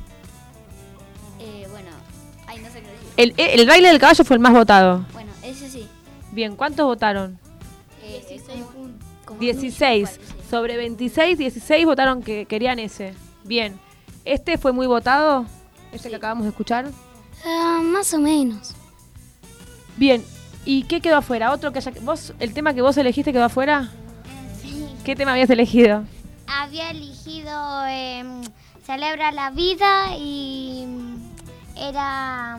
Eh, bueno, ay, no sé qué decir. El, el baile del caballo fue el más votado. Bueno, ese sí. Bien, ¿cuántos votaron? Eh, dieciséis puntos. dieciséis. Sobre veintiséis, dieciséis votaron que querían ese. Bien. ¿Este fue muy votado? ¿Este que acabamos de escuchar? Ah, más o menos. Bien. ¿Y qué quedó afuera? ¿Otro que haya... ¿Vos, el tema que vos elegiste quedó afuera? Sí. ¿Qué tema habías elegido? Había elegido eh, Celebra la vida y era...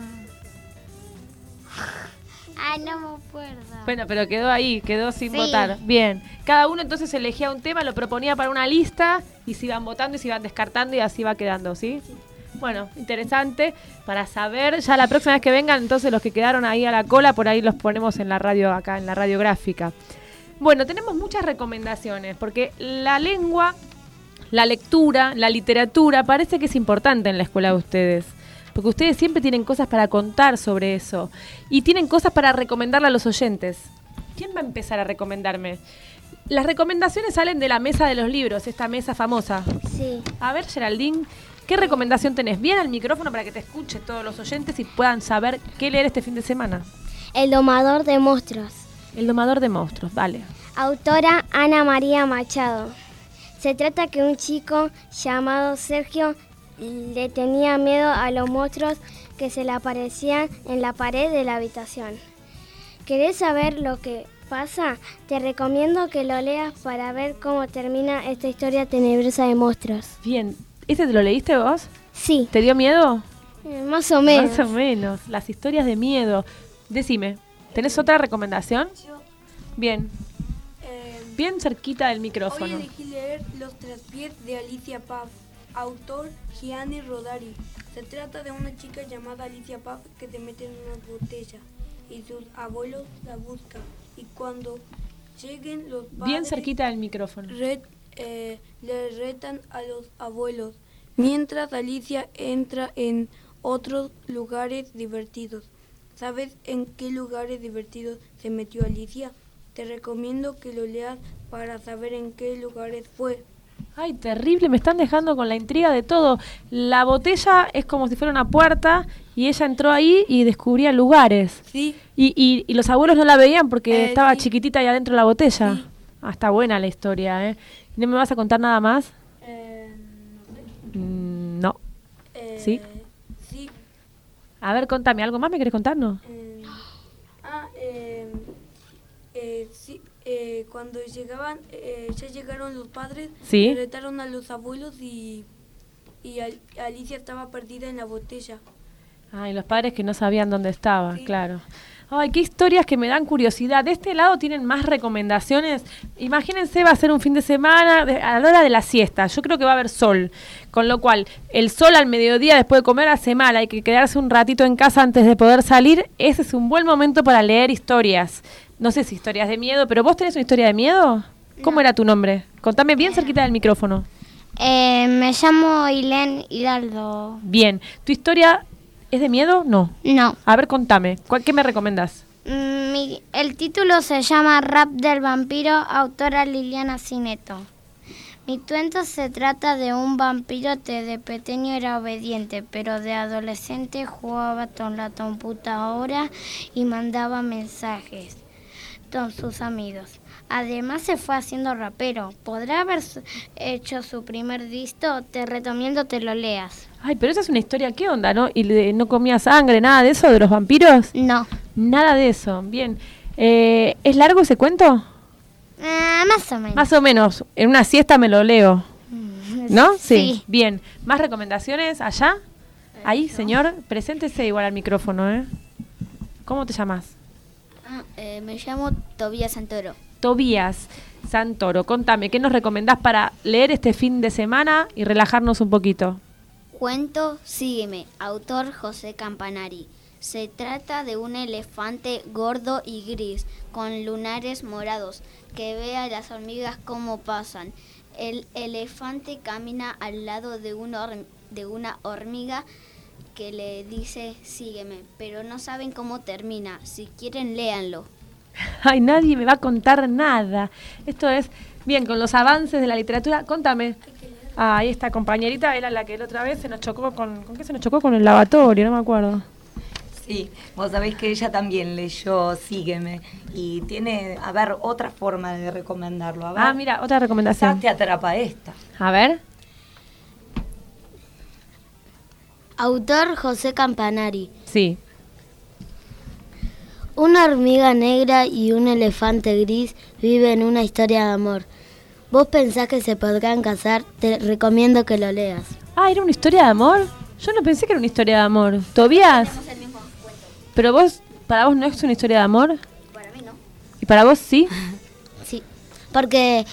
Ay, no me acuerdo. Bueno, pero quedó ahí, quedó sin Sí. votar. Bien. Cada uno entonces elegía un tema, lo proponía para una lista y se iban votando y se iban descartando y así va quedando, ¿sí? Sí. Bueno, interesante para saber. Ya la próxima vez que vengan, entonces los que quedaron ahí a la cola, por ahí los ponemos en la radio, acá en la radiográfica. Bueno, tenemos muchas recomendaciones, porque la lengua, la lectura, la literatura, parece que es importante en la escuela de ustedes. Porque ustedes siempre tienen cosas para contar sobre eso. Y tienen cosas para recomendarle a los oyentes. ¿Quién va a empezar a recomendarme? Las recomendaciones salen de la mesa de los libros, esta mesa famosa. Sí. A ver, Geraldine, ¿qué recomendación tenés? Bien al micrófono para que te escuchen todos los oyentes y puedan saber qué leer este fin de semana. El domador de monstruos. El domador de monstruos, vale. Autora Ana María Machado. Se trata que un chico llamado Sergio le tenía miedo a los monstruos que se le aparecían en la pared de la habitación. ¿Querés saber lo que pasa? Te recomiendo que lo leas para ver cómo termina esta historia tenebrosa de monstruos. Bien, ¿este te lo leíste vos? Sí. ¿Te dio miedo? Eh, más o menos. Más o menos, las historias de miedo. Decime, ¿tenés otra recomendación? Bien, Eh, bien cerquita del hoy micrófono. elegí leer Los Traspiés de Alicia Paz, autor Gianni Rodari. Se trata de una chica llamada Alicia Paz que se mete en una botella y sus abuelos la buscan. Y cuando lleguen los padres, Bien cerquita del micrófono. ret- eh, le retan a los abuelos, mientras Alicia entra en otros lugares divertidos. ¿Sabes en qué lugares divertidos se metió Alicia? Te recomiendo que lo leas para saber en qué lugares fue. Ay, terrible, me están dejando con la intriga de todo. La botella es como si fuera una puerta y ella entró ahí y descubría lugares. Sí. Y, y, y los abuelos no la veían porque Eh, estaba sí. chiquitita ahí adentro de la botella. Sí. Ah, está buena la historia, ¿eh? ¿No me vas a contar nada más? Eh, Mm, no. eh, ¿Sí? Sí. A ver, contame, ¿algo más me querés contar, no? Eh, ah, eh, eh, sí, eh, cuando llegaban, eh, ya llegaron los padres, Sí. retaron a los abuelos y, y Al- Alicia estaba perdida en la botella. Ay, los padres que no sabían dónde estaba, claro. Ay, qué historias que me dan curiosidad. De este lado tienen más recomendaciones. Imagínense, va a ser un fin de semana de- a la hora de la siesta. Yo creo que va a haber sol. Con lo cual, el sol al mediodía después de comer hace mal. Hay que quedarse un ratito en casa antes de poder salir. Ese es un buen momento para leer historias. No sé si historias de miedo, pero ¿vos tenés una historia de miedo? ¿Cómo era tu nombre? Contame bien cerquita del micrófono. Eh, me llamo Ilén Hidalgo. Bien. ¿Tu historia es de miedo? No. No. A ver, contame. ¿Cuál- ¿Qué me recomendás? Mm, mi- el título se llama Rap del vampiro, autora Liliana Cineto. Mi cuento se trata de un vampiro que de pequeño era obediente, pero de adolescente jugaba con la computadora y mandaba mensajes con sus amigos. Además se fue haciendo rapero. ¿Podrá haber su- hecho su primer disco? Te recomiendo que lo leas. Ay, pero esa es una historia, ¿qué onda, no? ¿Y le- no comía sangre, nada de eso, de los vampiros? No. Nada de eso, bien. Eh, ¿Es largo ese cuento? Ah, más o menos. Más o menos, en una siesta me lo leo, ¿no? Sí. Bien, ¿más recomendaciones allá? Ahí, señor, preséntese igual al micrófono, ¿eh? ¿Cómo te llamas? Ah, eh, me llamo Tobías Santoro. Tobías. Santoro, contame, ¿qué nos recomendás para leer este fin de semana y relajarnos un poquito? Cuento Sígueme, autor José Campanari. Se trata de un elefante gordo y gris, con lunares morados, que ve a las hormigas cómo pasan. El elefante camina al lado de una, horm- de una hormiga que le dice sígueme, pero no saben cómo termina. Si quieren, léanlo. Ay, nadie me va a contar nada. Esto es, bien, con los avances de la literatura, contame. Ah, ahí esta compañerita era la que la otra vez se nos chocó con... ¿Con qué se nos chocó? Con el lavatorio, no me acuerdo. Sí, vos sabés que ella también leyó Sígueme y tiene, a ver, otra forma de recomendarlo. A ver, Ah, mira, otra recomendación. quizás te atrapa esta. A ver. Autor José Campanari. Sí. Una hormiga negra y un elefante gris viven una historia de amor. ¿Vos pensás que se podrán casar? Te recomiendo que lo leas. Ah, ¿era una historia de amor? Yo no pensé que era una historia de amor. ¿Tobías? ¿Pero vos, para vos no es una historia de amor? Para mí no. ¿Y para vos sí? Sí, porque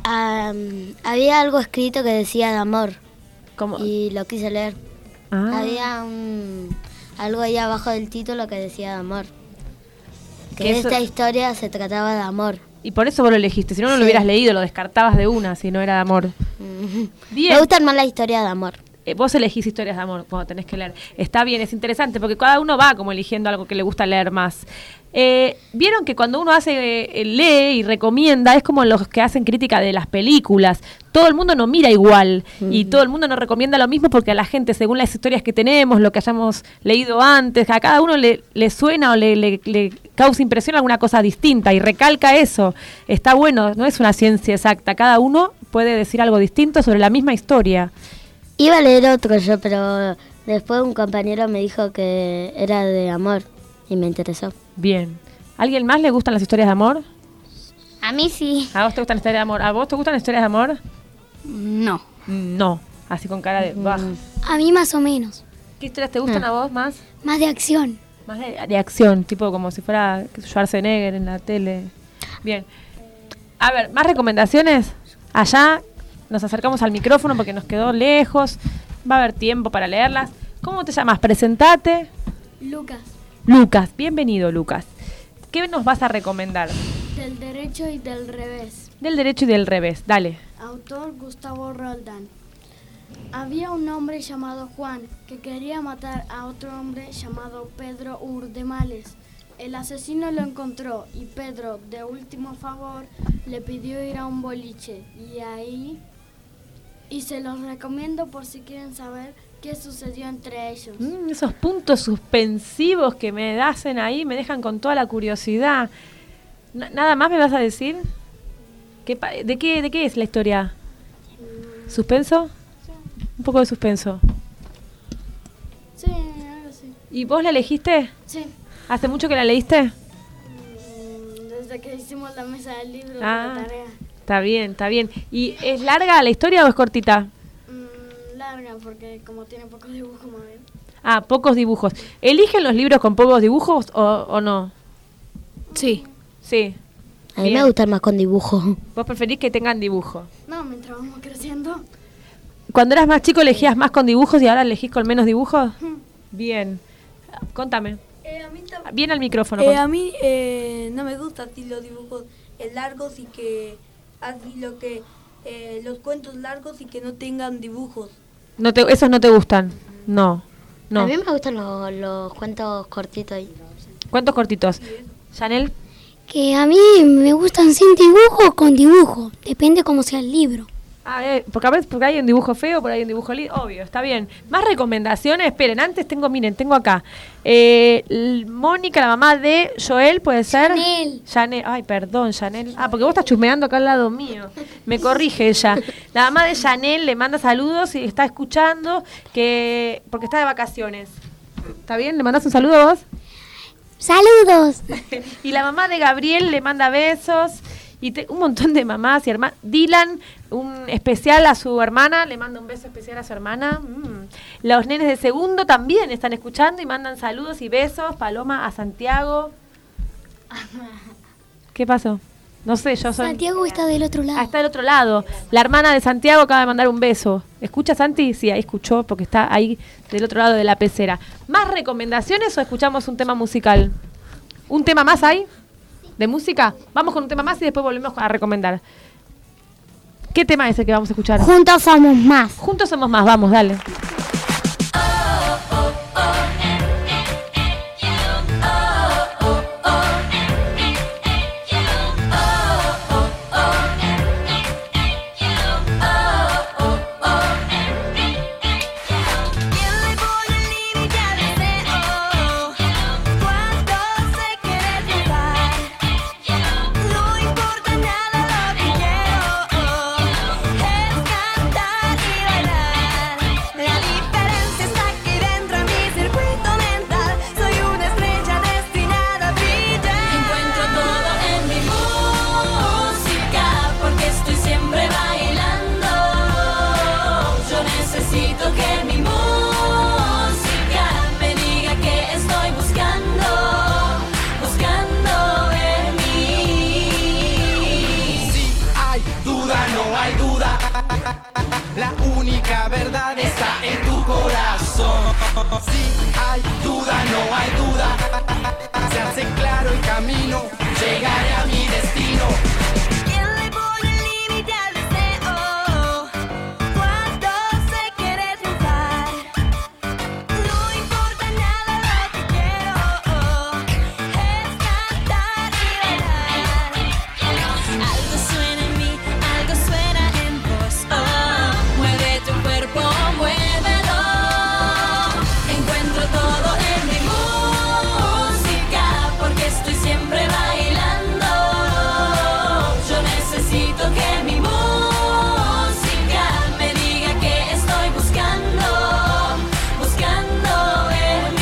um, había algo escrito que decía de amor. ¿Cómo? Y lo quise leer. Ah. Había un, algo ahí abajo del título que decía de amor. Que Que eso- esta historia se trataba de amor. Y por eso vos lo elegiste. Si no, no lo Sí. hubieras leído, lo descartabas de una si no era de amor. Bien. Me gustan más las historias de amor. Eh, vos elegís historias de amor cuando tenés que leer. Está bien, es interesante porque cada uno va como eligiendo algo que le gusta leer más. Eh, Vieron que cuando uno hace eh, lee y recomienda, es como los que hacen crítica de las películas. Todo el mundo no mira igual y todo el mundo no recomienda lo mismo porque a la gente, según las historias que tenemos, lo que hayamos leído antes, a cada uno le, le suena o le, le, le causa impresión alguna cosa distinta y recalca eso. Está bueno, no es una ciencia exacta. Cada uno puede decir algo distinto sobre la misma historia. Iba a leer otro yo, pero después un compañero me dijo que era de amor y me interesó. Bien. ¿A alguien más le gustan las historias de amor? A mí sí. ¿A vos te gustan las historias de amor? ¿A vos te gustan las historias de amor? No. No. Así con cara de... bah. A mí más o menos. ¿Qué historias te gustan a vos más? Más de acción. Más de, de acción, tipo como si fuera Schwarzenegger en la tele. Bien. A ver, ¿más recomendaciones? Allá nos acercamos al micrófono porque nos quedó lejos. Va a haber tiempo para leerlas. ¿Cómo te llamas? Presentate. Lucas, Lucas. Bienvenido, Lucas. ¿Qué nos vas a recomendar? del derecho y del revés. Del derecho y del revés. Dale. Autor Gustavo Roldán. Había un hombre llamado Juan que quería matar a otro hombre llamado Pedro Urdemales. El asesino lo encontró y Pedro, de último favor, le pidió ir a un boliche. Y ahí... Y se los recomiendo por si quieren saber qué sucedió entre ellos. Mm, esos puntos suspensivos que me hacen ahí me dejan con toda la curiosidad. Na- ¿Nada más me vas a decir? ¿Qué pa- de, qué, ¿De qué es la historia? ¿Suspenso? Un poco de suspenso. Sí, algo así. ¿Y vos la elegiste? Sí. ¿Hace mucho que la leíste? Mm, Desde que hicimos la mesa del libro de Ah. la tarea. Está bien, está bien. ¿Y es larga la historia o es cortita? Mm, larga, porque como tiene pocos dibujos, más bien. Ah, pocos dibujos. ¿Eligen los libros con pocos dibujos o, o no? Sí. Sí. A mí Bien. me gustan más con dibujos. ¿Vos preferís que tengan dibujo? No, mientras vamos creciendo. Cuando eras más chico elegías más con dibujos y ahora elegís con menos dibujos. Bien. Contame. Eh, a mí, tam- Bien al micrófono. eh, con- a mí eh, no me gustan así los dibujos eh, largos y que así lo que eh, los cuentos largos y que no tengan dibujos. No te, esos no te gustan. No. No. A mí me gustan los, los cuentos cortitos ahí. ¿Cuántos cortitos? Chanel. Que a mí me gustan sin dibujo o con dibujo. Depende cómo sea el libro. Ah, eh, porque a veces porque hay un dibujo feo, por ahí hay un dibujo lindo. Obvio, está bien. Más recomendaciones. Esperen, antes tengo, miren, tengo acá. Eh, L- Mónica, la mamá de Joel, ¿puede ser? Chanel. Chanel. Ay, perdón, Chanel. Ah, porque vos estás chusmeando acá al lado mío. Me corrige ella. La mamá de Chanel le manda saludos y está escuchando que porque está de vacaciones. ¿Está bien? ¿Le mandas un saludo vos? ¡Saludos! Y la mamá de Gabriel le manda besos. Y te- un montón de mamás y hermanas. Dylan, un especial a su hermana, le manda un beso especial a su hermana. Mm. Los nenes de segundo también están escuchando y mandan saludos y besos. Paloma a Santiago. ¿Qué pasó? No sé, yo soy... Santiago está del otro lado. Ah, está del otro lado. La hermana de Santiago acaba de mandar un beso. ¿Escucha, Santi? Sí, ahí escuchó porque está ahí del otro lado de la pecera. ¿Más recomendaciones o escuchamos un tema musical? ¿Un tema más hay? ¿De música? Vamos con un tema más y después volvemos a recomendar. ¿Qué tema es el que vamos a escuchar? Juntos somos más. Juntos somos más, vamos, dale. La única verdad está en tu corazón. Si hay duda, no hay duda. Se hace claro el camino, llegaré a mi destino. ¿Quién le pone el límite al deseo? Cuando se quiere triunfar, no importa nada lo que quiero, es cantar y bailar. Algo suena en mí, algo suena en vos. Oh, mueve tu cuerpo, muévelo. Encuentro todo en mi música, porque estoy siempre bailando. Yo necesito que mi música me diga que estoy buscando, buscando en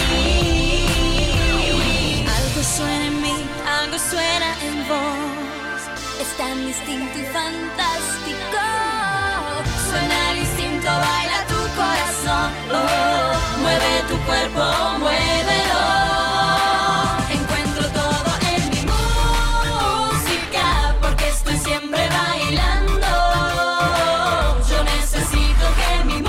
mí. Algo suena en mí, algo suena en vos. Es tan distinto y fantástico. Suena el instinto, baila tu corazón. Oh, mueve tu cuerpo, muévelo. Encuentro todo en mi música, porque estoy siempre bailando. Yo necesito que mi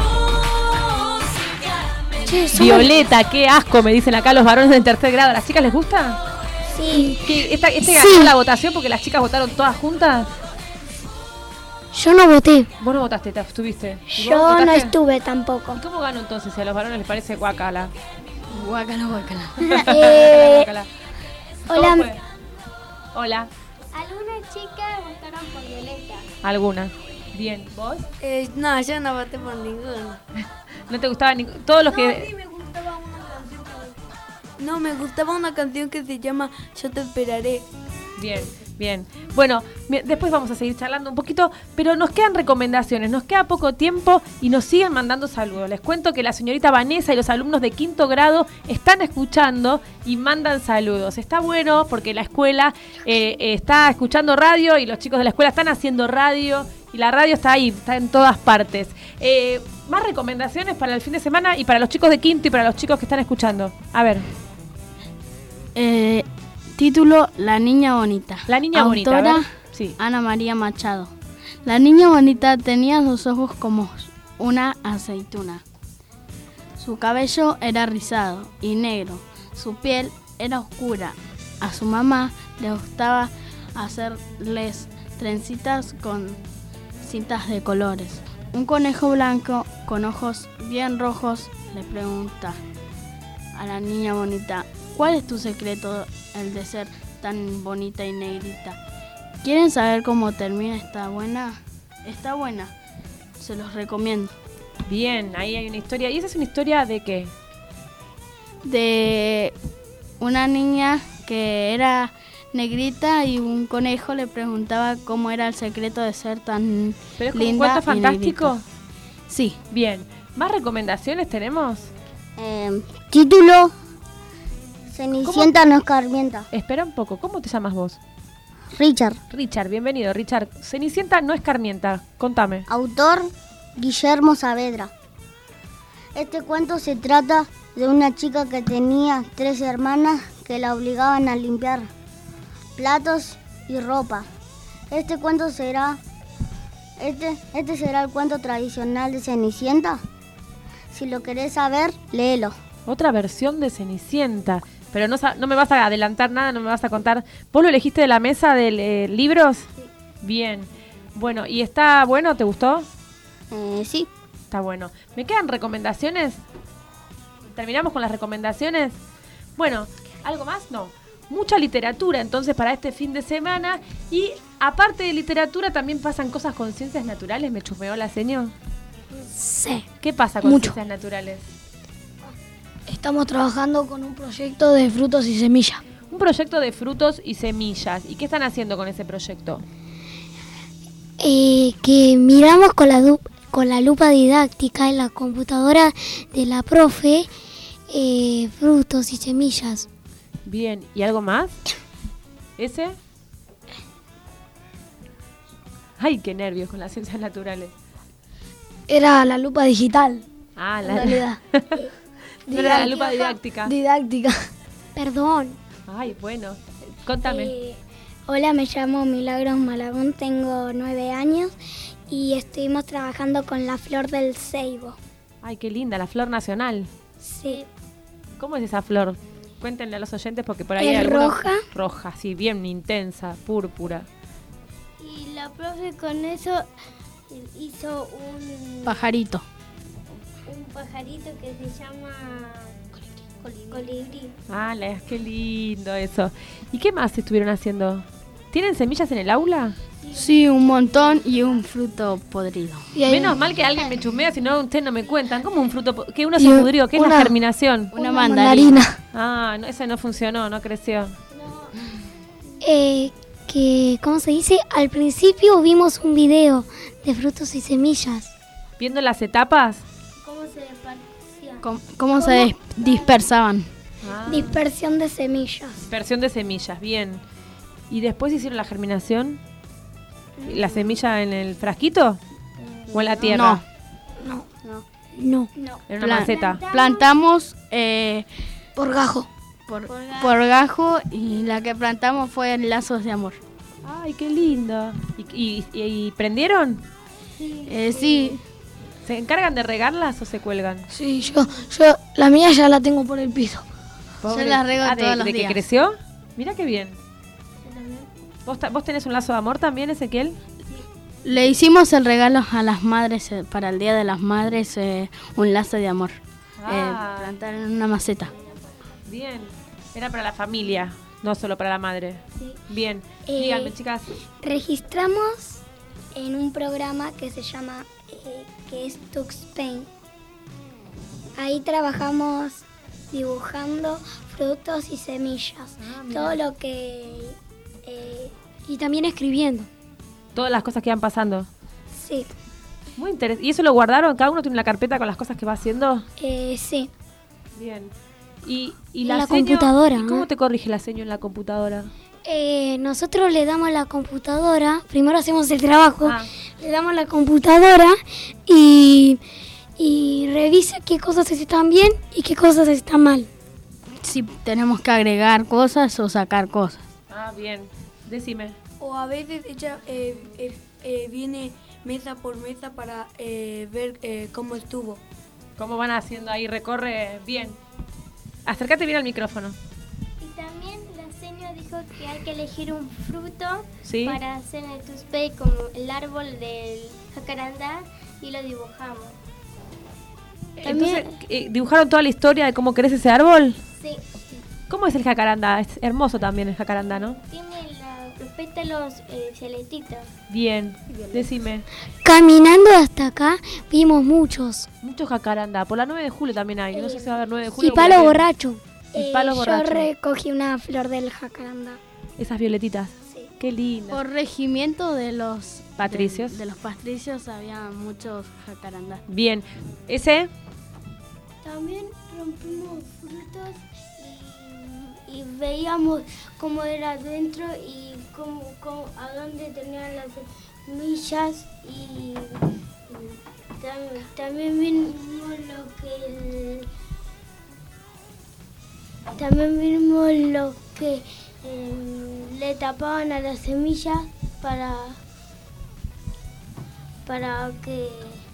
música me diga. Violeta, qué asco, me dicen acá los varones del tercer grado. ¿A las chicas les gusta? Sí. ¿Qué, esta, ¿Este Sí. ganó la votación porque las chicas votaron todas juntas? Yo no voté. Vos no votaste, te estuviste. ¿Y Yo vos no votaste? estuve tampoco. ¿Y cómo ganó entonces si a los varones les parece guacala? Guacala, guacala. Eh, Guacala. ¿Cómo hola. fue? Hola. Algunas chicas votaron por Violeta. Alguna. Bien. ¿Vos? Eh, no, yo no voté por ninguno. ¿No te gustaba ni todos los No, que sí me gustaba una canción que... No, me gustaba una canción que se llama Yo te esperaré. Bien, bien. Bueno, mi- después vamos a seguir charlando un poquito, pero nos quedan recomendaciones, nos queda poco tiempo y nos siguen mandando saludos. Les cuento que la señorita Vanessa y los alumnos de quinto grado están escuchando y mandan saludos. Está bueno porque la escuela eh, eh, está escuchando radio y los chicos de la escuela están haciendo radio y la radio está ahí, está en todas partes. Eh, más recomendaciones para el fin de semana y para los chicos de quinto y para los chicos que están escuchando. A ver. Eh, título La Niña Bonita. La Niña Bonita, a Autora ver. Sí. Ana María Machado. La niña bonita tenía sus ojos como una aceituna. Su cabello era rizado y negro. Su piel era oscura. A su mamá le gustaba hacerles trencitas con cintas de colores. Un conejo blanco con ojos bien rojos le pregunta a la niña bonita: ¿cuál es tu secreto, el de ser tan bonita y negrita? ¿Quieren saber cómo termina esta buena? Está buena, se los recomiendo. Bien, ahí hay una historia. ¿Y esa es una historia de qué? De una niña que era negrita y un conejo le preguntaba cómo era el secreto de ser tan ¿Pero es como un linda cuento y fantástico? negrita. Sí. Bien. ¿Más recomendaciones tenemos? Eh, título Cenicienta no escarmienta. Espera un poco, ¿cómo te llamas vos? Richard. Richard, bienvenido, Richard. Cenicienta no escarmienta, contame. Autor Guillermo Saavedra. Este cuento se trata de una chica que tenía tres hermanas que la obligaban a limpiar platos y ropa. ¿Este cuento será? Este, este será el cuento tradicional de Cenicienta. Si lo querés saber, léelo. Otra versión de Cenicienta. Pero no, no me vas a adelantar nada, no me vas a contar. ¿Vos lo elegiste de la mesa de eh, libros? Sí. Bien. Bueno, ¿y está bueno? ¿Te gustó? Eh, sí. Está bueno. ¿Me quedan recomendaciones? ¿Terminamos con las recomendaciones? Bueno, ¿algo más? No. Mucha literatura entonces para este fin de semana. Y aparte de literatura también pasan cosas con ciencias naturales. ¿Me chusmeó la seño? Sí. ¿Qué pasa con Mucho. ciencias naturales? Estamos trabajando con un proyecto de frutos y semillas. Un proyecto de frutos y semillas. ¿Y qué están haciendo con ese proyecto? Eh, que miramos con la, du- con la lupa didáctica en la computadora de la profe eh, frutos y semillas. Bien, ¿y algo más? ¿Ese? Ay, qué nervios con las ciencias naturales. Era la lupa digital. Ah, la en realidad. No era la lupa didáctica. Didáctica. Perdón. Ay, bueno, contame. Eh, hola, me llamo Milagros Malagón, tengo nueve años y estuvimos trabajando con la flor del ceibo. Ay, qué linda, la flor nacional. Sí. ¿Cómo es esa flor? Cuéntenle a los oyentes porque por ahí Es hay algunos- roja. Roja, sí, bien intensa, púrpura. Y la profe con eso hizo un Pajarito. un pajarito que se llama colibrí. colibrí. Ah, la- qué lindo eso. ¿Y qué más estuvieron haciendo? ¿Tienen semillas en el aula? Sí, un montón y un fruto podrido. Menos mal que alguien me chumea, si no ustedes no me cuentan. ¿Cómo un fruto? po- que uno Y se un- pudrió? ¿Qué es una- la germinación? una mandarina. Ah, no, ese no funcionó, no creció. Eh, que, ¿cómo se dice? Al principio vimos un video de frutos y semillas. Viendo las etapas. ¿Cómo se dispersa? ¿Cómo, cómo se dis- dispersaban? Ah, Dispersión de semillas. dispersión de semillas, bien. ¿Y después hicieron la germinación? ¿La semilla en el frasquito? ¿O en la tierra? No. No. No. En una Plan- maceta. Plantamos eh, Por gajo. por, por gajo y la que plantamos fue en lazos de amor. Ay, qué lindo. ¿Y, y, y- y prendieron? Eh, sí, ¿Se encargan de regarlas o se cuelgan? Sí, yo, yo, la mía ya la tengo por el piso. Pobre. yo las rego Ah, de, todos los de que días. creció. Mira qué bien. ¿Vos, ta- ¿Vos tenés un lazo de amor también, Ezequiel? Le hicimos el regalo a las madres eh, para el Día de las Madres, eh, un lazo de amor. Ah. Eh, plantar en una maceta. Bien. Era para la familia, no solo para la madre. Sí. Bien. Eh, Díganme, chicas. Registramos en un programa que se llama, eh, que es TuxPaint. Ahí trabajamos dibujando frutos y semillas. Ah, mira. Todo lo que... eh, Y también escribiendo. Todas las cosas que van pasando. sí, Muy interesante. ¿Y eso lo guardaron? ¿Cada uno tiene la carpeta con las cosas que va haciendo? eh, sí. Bien. ¿Y, y En la, la seño- computadora, ¿y cómo ¿no? te corrige la seño en la computadora? Eh, nosotros le damos la computadora, primero hacemos el trabajo, Ah. le damos la computadora y, y revisa qué cosas están bien y qué cosas están mal. Si tenemos que agregar cosas o sacar cosas. Ah, bien. Decime. O a veces ella eh, eh, eh, viene mesa por mesa para eh, ver eh, cómo estuvo. ¿Cómo van haciendo ahí? Recorre bien. Acércate bien al micrófono. Y también la señora dijo que hay que elegir un fruto Sí. para hacer el tuspey, como el árbol del jacarandá, y lo dibujamos. Entonces, eh, ¿dibujaron toda la historia de cómo crece ese árbol? Sí, ¿Cómo es el jacarandá? Es hermoso también el jacarandá, ¿no? tiene la- los pétalos eh, celestitos. Bien. Decime. Caminando hasta acá vimos muchos. Muchos jacarandá. Por la nueve de julio también hay. No sé si va a haber nueve de julio. Y palo porque- borracho. Y palo Eh, borracho. Yo recogí una flor del jacarandá. Esas violetitas. Qué lindo. Por regimiento de los Patricios. De, de los patricios había muchos jacarandás. Bien. ¿Ese? También rompimos frutos y, y veíamos cómo era adentro y cómo, cómo- a dónde tenían las semillas y, y tam- también vimos lo que el- también vimos lo que em, le tapaban a las semillas para, para que,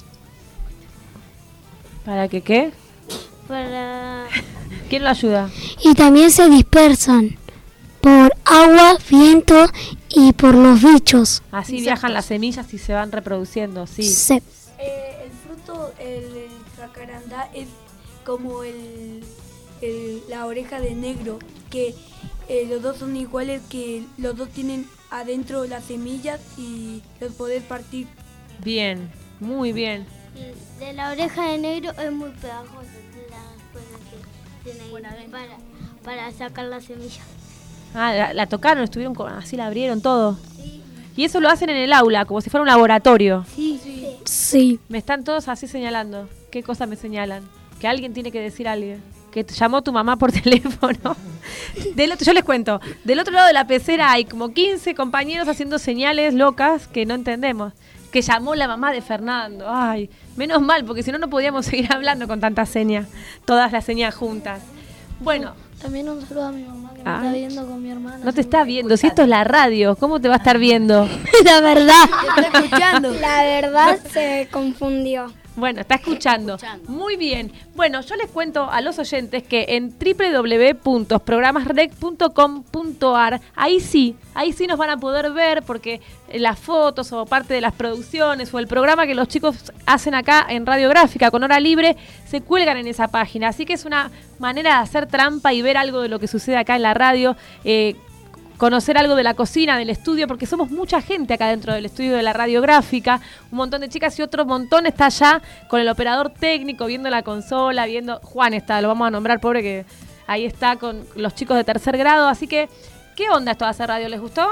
¿Para que qué? para, ¿Quién lo ayuda? Y también se dispersan por agua, viento y por los bichos. Así viajan las semillas y se van reproduciendo, sí. Sí. Eh, el fruto, el, el jacarandá, es como el, el- la oreja de negro, que eh, los dos son iguales, que los dos tienen adentro las semillas y los podés partir. Bien, muy bien. de la oreja de negro es muy pegajosa la escuela que tiene ahí para, para sacar las semillas. Ah, la, la tocaron, estuvieron con, así la abrieron todo. Y eso lo hacen en el aula, como si fuera un laboratorio. Sí, sí. Sí. Me están todos así señalando. ¿Qué cosa me señalan? Que alguien tiene que decir a alguien. Que te llamó tu mamá por teléfono. Del otro, yo les cuento. Del otro lado de la pecera hay como quince compañeros haciendo señales locas que no entendemos. Que llamó la mamá de Fernando. Ay, menos mal, porque si no, no podíamos seguir hablando con tantas señas. Todas las señas juntas. Bueno. También un saludo a mi mamá que me Ay. está viendo con mi hermana. No te está viendo. Si esto es la radio, ¿cómo te va a estar viendo? La verdad. Te está escuchando. La verdad se confundió. Bueno, está escuchando. Muy bien. Bueno, yo les cuento a los oyentes que en doble u doble u doble u punto programas rec punto com punto a r, ahí sí, ahí sí nos van a poder ver porque las fotos o parte de las producciones o el programa que los chicos hacen acá en Radiográfica con Hora Libre se cuelgan en esa página. Así que es una manera de hacer trampa y ver algo de lo que sucede acá en la radio. Eh, conocer algo de la cocina, del estudio, porque somos mucha gente acá dentro del estudio de la Radiográfica, un montón de chicas y otro montón está allá con el operador técnico, viendo la consola, viendo... Juan está, lo vamos a nombrar, pobre, que ahí está con los chicos de tercer grado, así que, ¿qué onda esto de hacer radio? ¿Les gustó?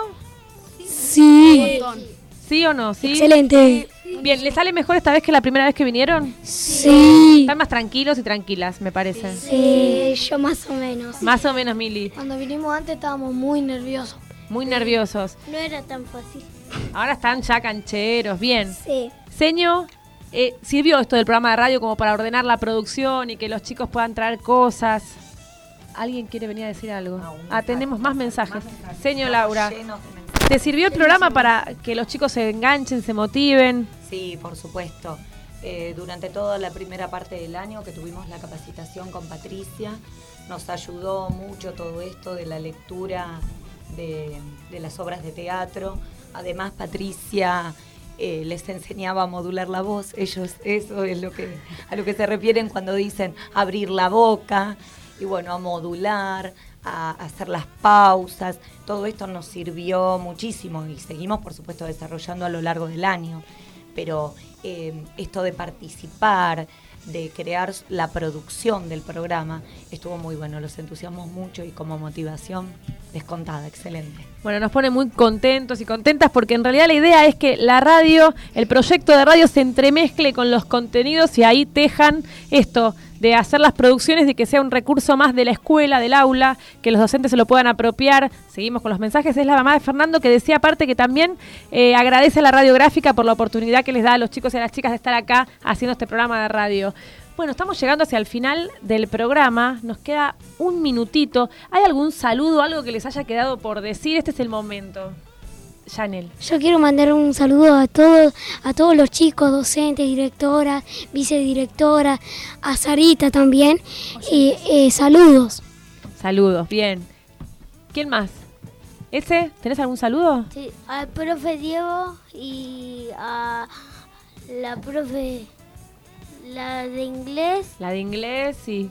Sí. ¿Sí o no? ¿Sí? Excelente. Bien, ¿les sale mejor esta vez que la primera vez que vinieron? Sí. Están más tranquilos y tranquilas, me parece. Sí, yo más o menos. Más o menos, Mili. Cuando vinimos antes estábamos muy nerviosos. Muy nerviosos. No era tan fácil. Ahora están ya cancheros, bien. Sí. Seño, eh, ¿sirvió esto del programa de radio como para ordenar la producción y que los chicos puedan traer cosas? ¿Alguien quiere venir a decir algo? Ah, tenemos más mensajes. Señor Laura, ¿te sirvió el programa para que los chicos se enganchen, se motiven? Sí, por supuesto. Eh, durante toda la primera parte del año que tuvimos la capacitación con Patricia, nos ayudó mucho todo esto de la lectura de, de las obras de teatro. Además, Patricia eh, les enseñaba a modular la voz. Ellos, eso es lo que, a lo que se refieren cuando dicen abrir la boca. Y bueno, a modular, a hacer las pausas. Todo esto nos sirvió muchísimo y seguimos, por supuesto, desarrollando a lo largo del año. Pero eh, esto de participar, de crear la producción del programa, estuvo muy bueno, los entusiasmamos mucho y como motivación descontada, excelente. Bueno, nos pone muy contentos y contentas porque en realidad la idea es que la radio, el proyecto de radio se entremezcle con los contenidos y ahí tejan esto de hacer las producciones, de que sea un recurso más de la escuela, del aula, que los docentes se lo puedan apropiar. Seguimos con los mensajes. Es la mamá de Fernando que decía aparte que también eh, agradece a la Radiográfica por la oportunidad que les da a los chicos y a las chicas de estar acá haciendo este programa de radio. Bueno, estamos llegando hacia el final del programa. Nos queda un minutito. ¿Hay algún saludo, algo que les haya quedado por decir? Este es el momento. Janel. Yo quiero mandar un saludo a todos, a todos los chicos, docentes, directoras, vicedirectoras, a Sarita también. Y eh, saludos. Saludos, bien. ¿Quién más? ¿Ese? ¿Tenés algún saludo? Sí, al profe Diego y a la profe, la de inglés. La de inglés, sí.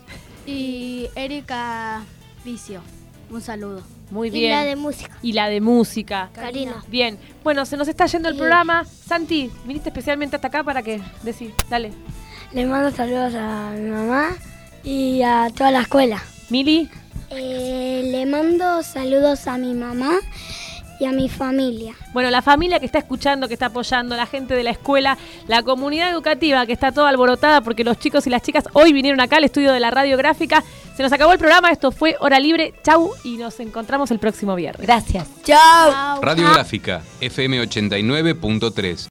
Y Erika Vicio, un saludo. Muy Y bien. la de música. Y la de música. Karina. Bien. Bueno, se nos está yendo el programa. Santi, viniste especialmente hasta acá para que decir. Dale. Le mando saludos a mi mamá y a toda la escuela. Mili. Eh, le mando saludos a mi mamá y a mi familia. Bueno, la familia que está escuchando, que está apoyando, la gente de la escuela, la comunidad educativa que está toda alborotada porque los chicos y las chicas hoy vinieron acá al estudio de la Radiográfica. Se nos acabó el programa, esto fue Hora Libre. Chau y nos encontramos el próximo viernes. Gracias. Chao. Radiográfica, F M ochenta y nueve punto tres.